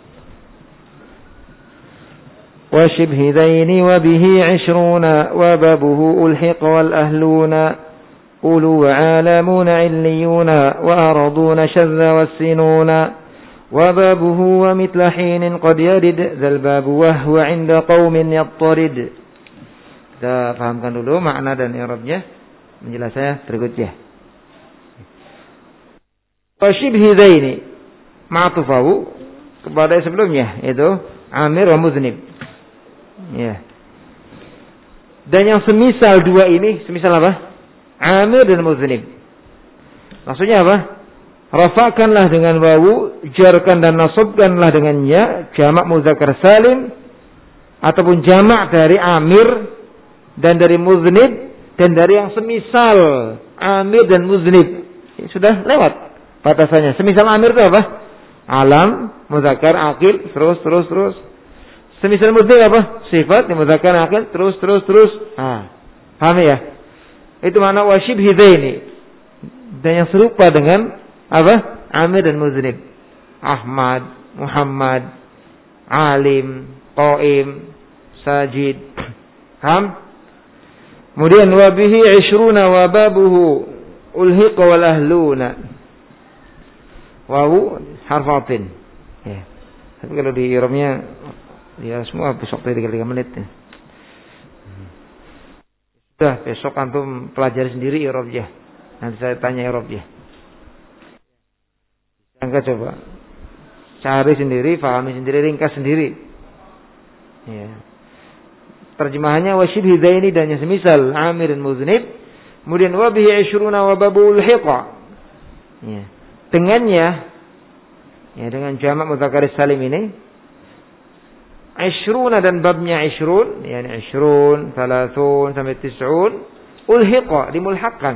Wa shibhi dhaini wa bihi 'ishruna wa babuhu ulhiq wal ahluna ulu wa alamuna illiyuna wa araduna shadza wassinuna wa babuhu wa mithla hinin qad yarid dzal babu wa huwa 'inda qaumin yattarid. Kita fahamkan dulu makna dan i'rabnya, penjelasannya berikutnya. Wa shibhi dhaini ma'tufahu kepada sebelumnya, yaitu amir wa muznib. Ya. Dan yang semisal dua ini, semisal apa? Amir dan muznib. Maksudnya apa? Rafakanlah dengan wawu, jarkan dan nasabkanlah dengannya jamak mudzakkar salim ataupun jamak dari amir dan dari muznib dan dari yang semisal amir dan muznib. Sudah lewat batasannya. Semisal amir itu apa? Alam, mudzakkar, akil, terus. Semisal muznib apa? Sifat, mudzakkar, akil, terus. Paham ya? Itu makna wasyib hidaini. Dan yang serupa dengan apa? Amir dan muznib. Ahmad, Muhammad, alim, qaim, sajid. Paham? Kemudian wabihi 'ishruna wa babuhu ulhiq wal ahluna. Wawu harfatin. Ya. Tapi kalau di i'rabnya ya semua besok 3 menit. Ya. Sudah besok antum pelajari sendiri i'rabnya. Nanti saya tanya i'rabnya. Angkat coba. Cari sendiri, pahami sendiri, ringkas sendiri. Ya. Terjemahannya wasyibhi dhaini dan yang semisal amir dan muznib Kemudian wa bihi 20 wa babul hiqa. Ya. Dengannya ya dengan jamak mudzakkar salim ini 20 dan babnya 20, yakni 20, 30 sampai 90 ulhiqa dimulhaqkan.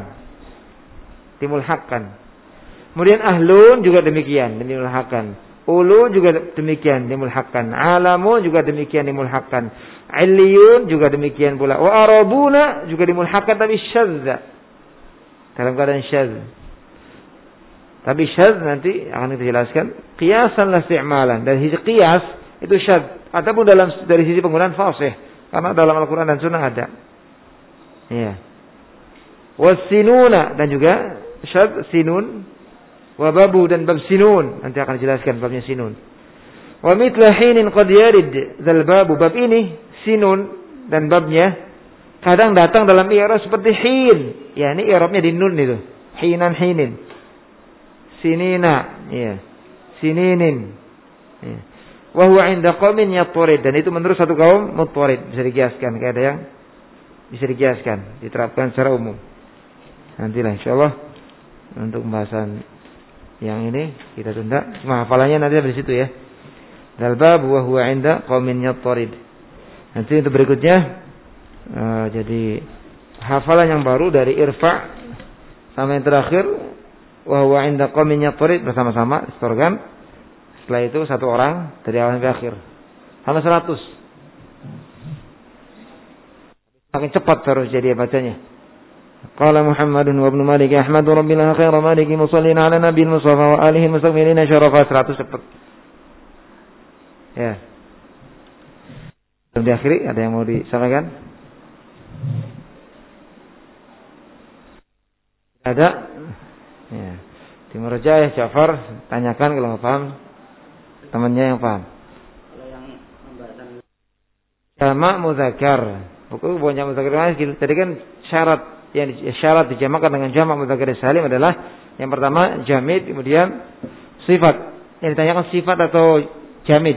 Kemudian ahlun juga demikian dimulhaqkan. Ulu juga demikian dimulhaqkan. Alamu juga demikian dimulhaqkan. Illiyun juga demikian pula. Wa arabuna juga dimulhaqkan tapi syadz. Dalam keadaan syadz. Tapi syadz nanti akan kita jelaskan qiyasan la isti'malan. Dari sisi qiyas itu syadz ataupun dari sisi penggunaan fasih. Karena dalam Al-Qur'an dan Sunnah ada. Iya. Wasinuna dan juga syadz sinun. Wababu dan bab sinun. Nanti akan dijelaskan babnya sinun. Wa mithla hinin qad yarid dzal babu. Bab ini sinun dan babnya kadang datang dalam i'rab seperti hin. Ya, ini i'rabnya di nun itu. Hinan hinin. Sinina, ya. Sininin. Ya. Wa huwa 'inda qaumin yatrid, dan itu menurut satu kaum mutrid, bisa dikiaskan, kayak ada yang bisa dikiaskan, diterapkan secara umum. Nantilah insyaallah untuk pembahasan yang ini kita tunda. Cuma hafalannya nanti dari situ ya. Dal bab wa huwa 'inda qaumin yatrid. Nanti untuk berikutnya jadi hafalan yang baru dari irfa sampai yang terakhir wa huwa 'inda qaumin yatrid bersama-sama setorkan. Setelah itu satu orang dari awal sampai akhir. Sampai 100. Makin cepat harus jadi bacanya. Qala Muhammadun wa ibnu Malik Ahmadu rabbil khair maliki musallin ala nabiyil mustafa wa alihi mustakmilina syarafa 100 cepat. Ya. Belum diakhiri, ada yang mau disampaikan? Ada? Ya. Di Murja'ah Ja'far tanyakan kalau enggak paham temannya yang paham. Kalau yang pembahasan jamak mudzakkar. Bukan jamak mudzakkar gitu. Tadi kan syarat dijamakan dengan jamak mudzakkar salim adalah yang pertama jamid, kemudian sifat. Yang ditanyakan sifat atau jamid?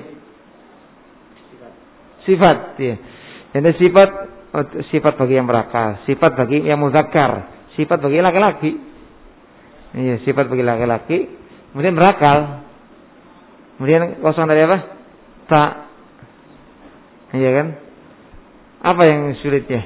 Sifat, ya. Jadi sifat bagi yang berakal, sifat bagi yang mudzakkar, sifat bagi laki-laki. Iya, sifat bagi laki-laki, kemudian berakal. Kemudian kosong dari apa? Tak. Iya kan? Apa yang sulitnya?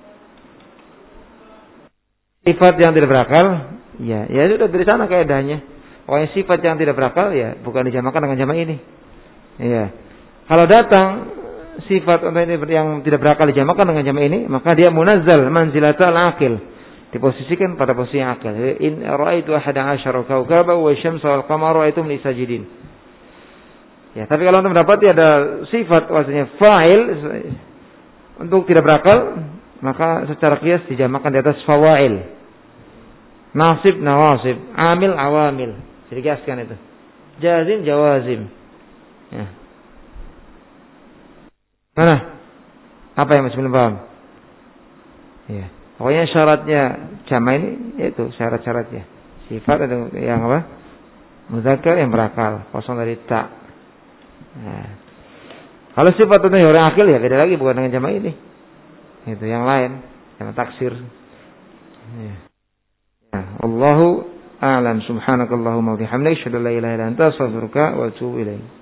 Sifat yang tidak berakal, ya sudah dari sana kaidahnya. Pokoknya sifat yang tidak berakal ya bukan dijamakan dengan jamak ini. Iya. Kalau datang sifat yang tidak berakal dijamakan dengan jamak ini, maka dia munazzal manzilatal aqil. Diposisikan pada posisi yang akal. In ra'aitu ahada asyara kawkaba wa syamsa wal qamara ra'aitum li sajidin. Ya, tapi kalau untuk mendapati ada sifat maksudnya fa'il untuk tidak berakal, maka secara qiyas dijamakan di atas fawa'il. Nasib nawasib, amil awamil. Dikiaskan itu. Jazim jawazim. Ya. Mana? Apa yang masih belum paham? Ya. Pokoknya syaratnya jama ini yaitu syarat-syaratnya. Sifat atau yang apa? Mudzakkar yang berakal, kosong dari tak. Nah. Kalau sifat itu orang akil ya beda lagi, bukan dengan jama ini. Itu yang lain, yang taksir. Ya. Ya. Allahu a'lam. Subhanakallahumma wa bihamdika asyhadu an la ilaha illa anta astaghfiruka wa atubu ilaik.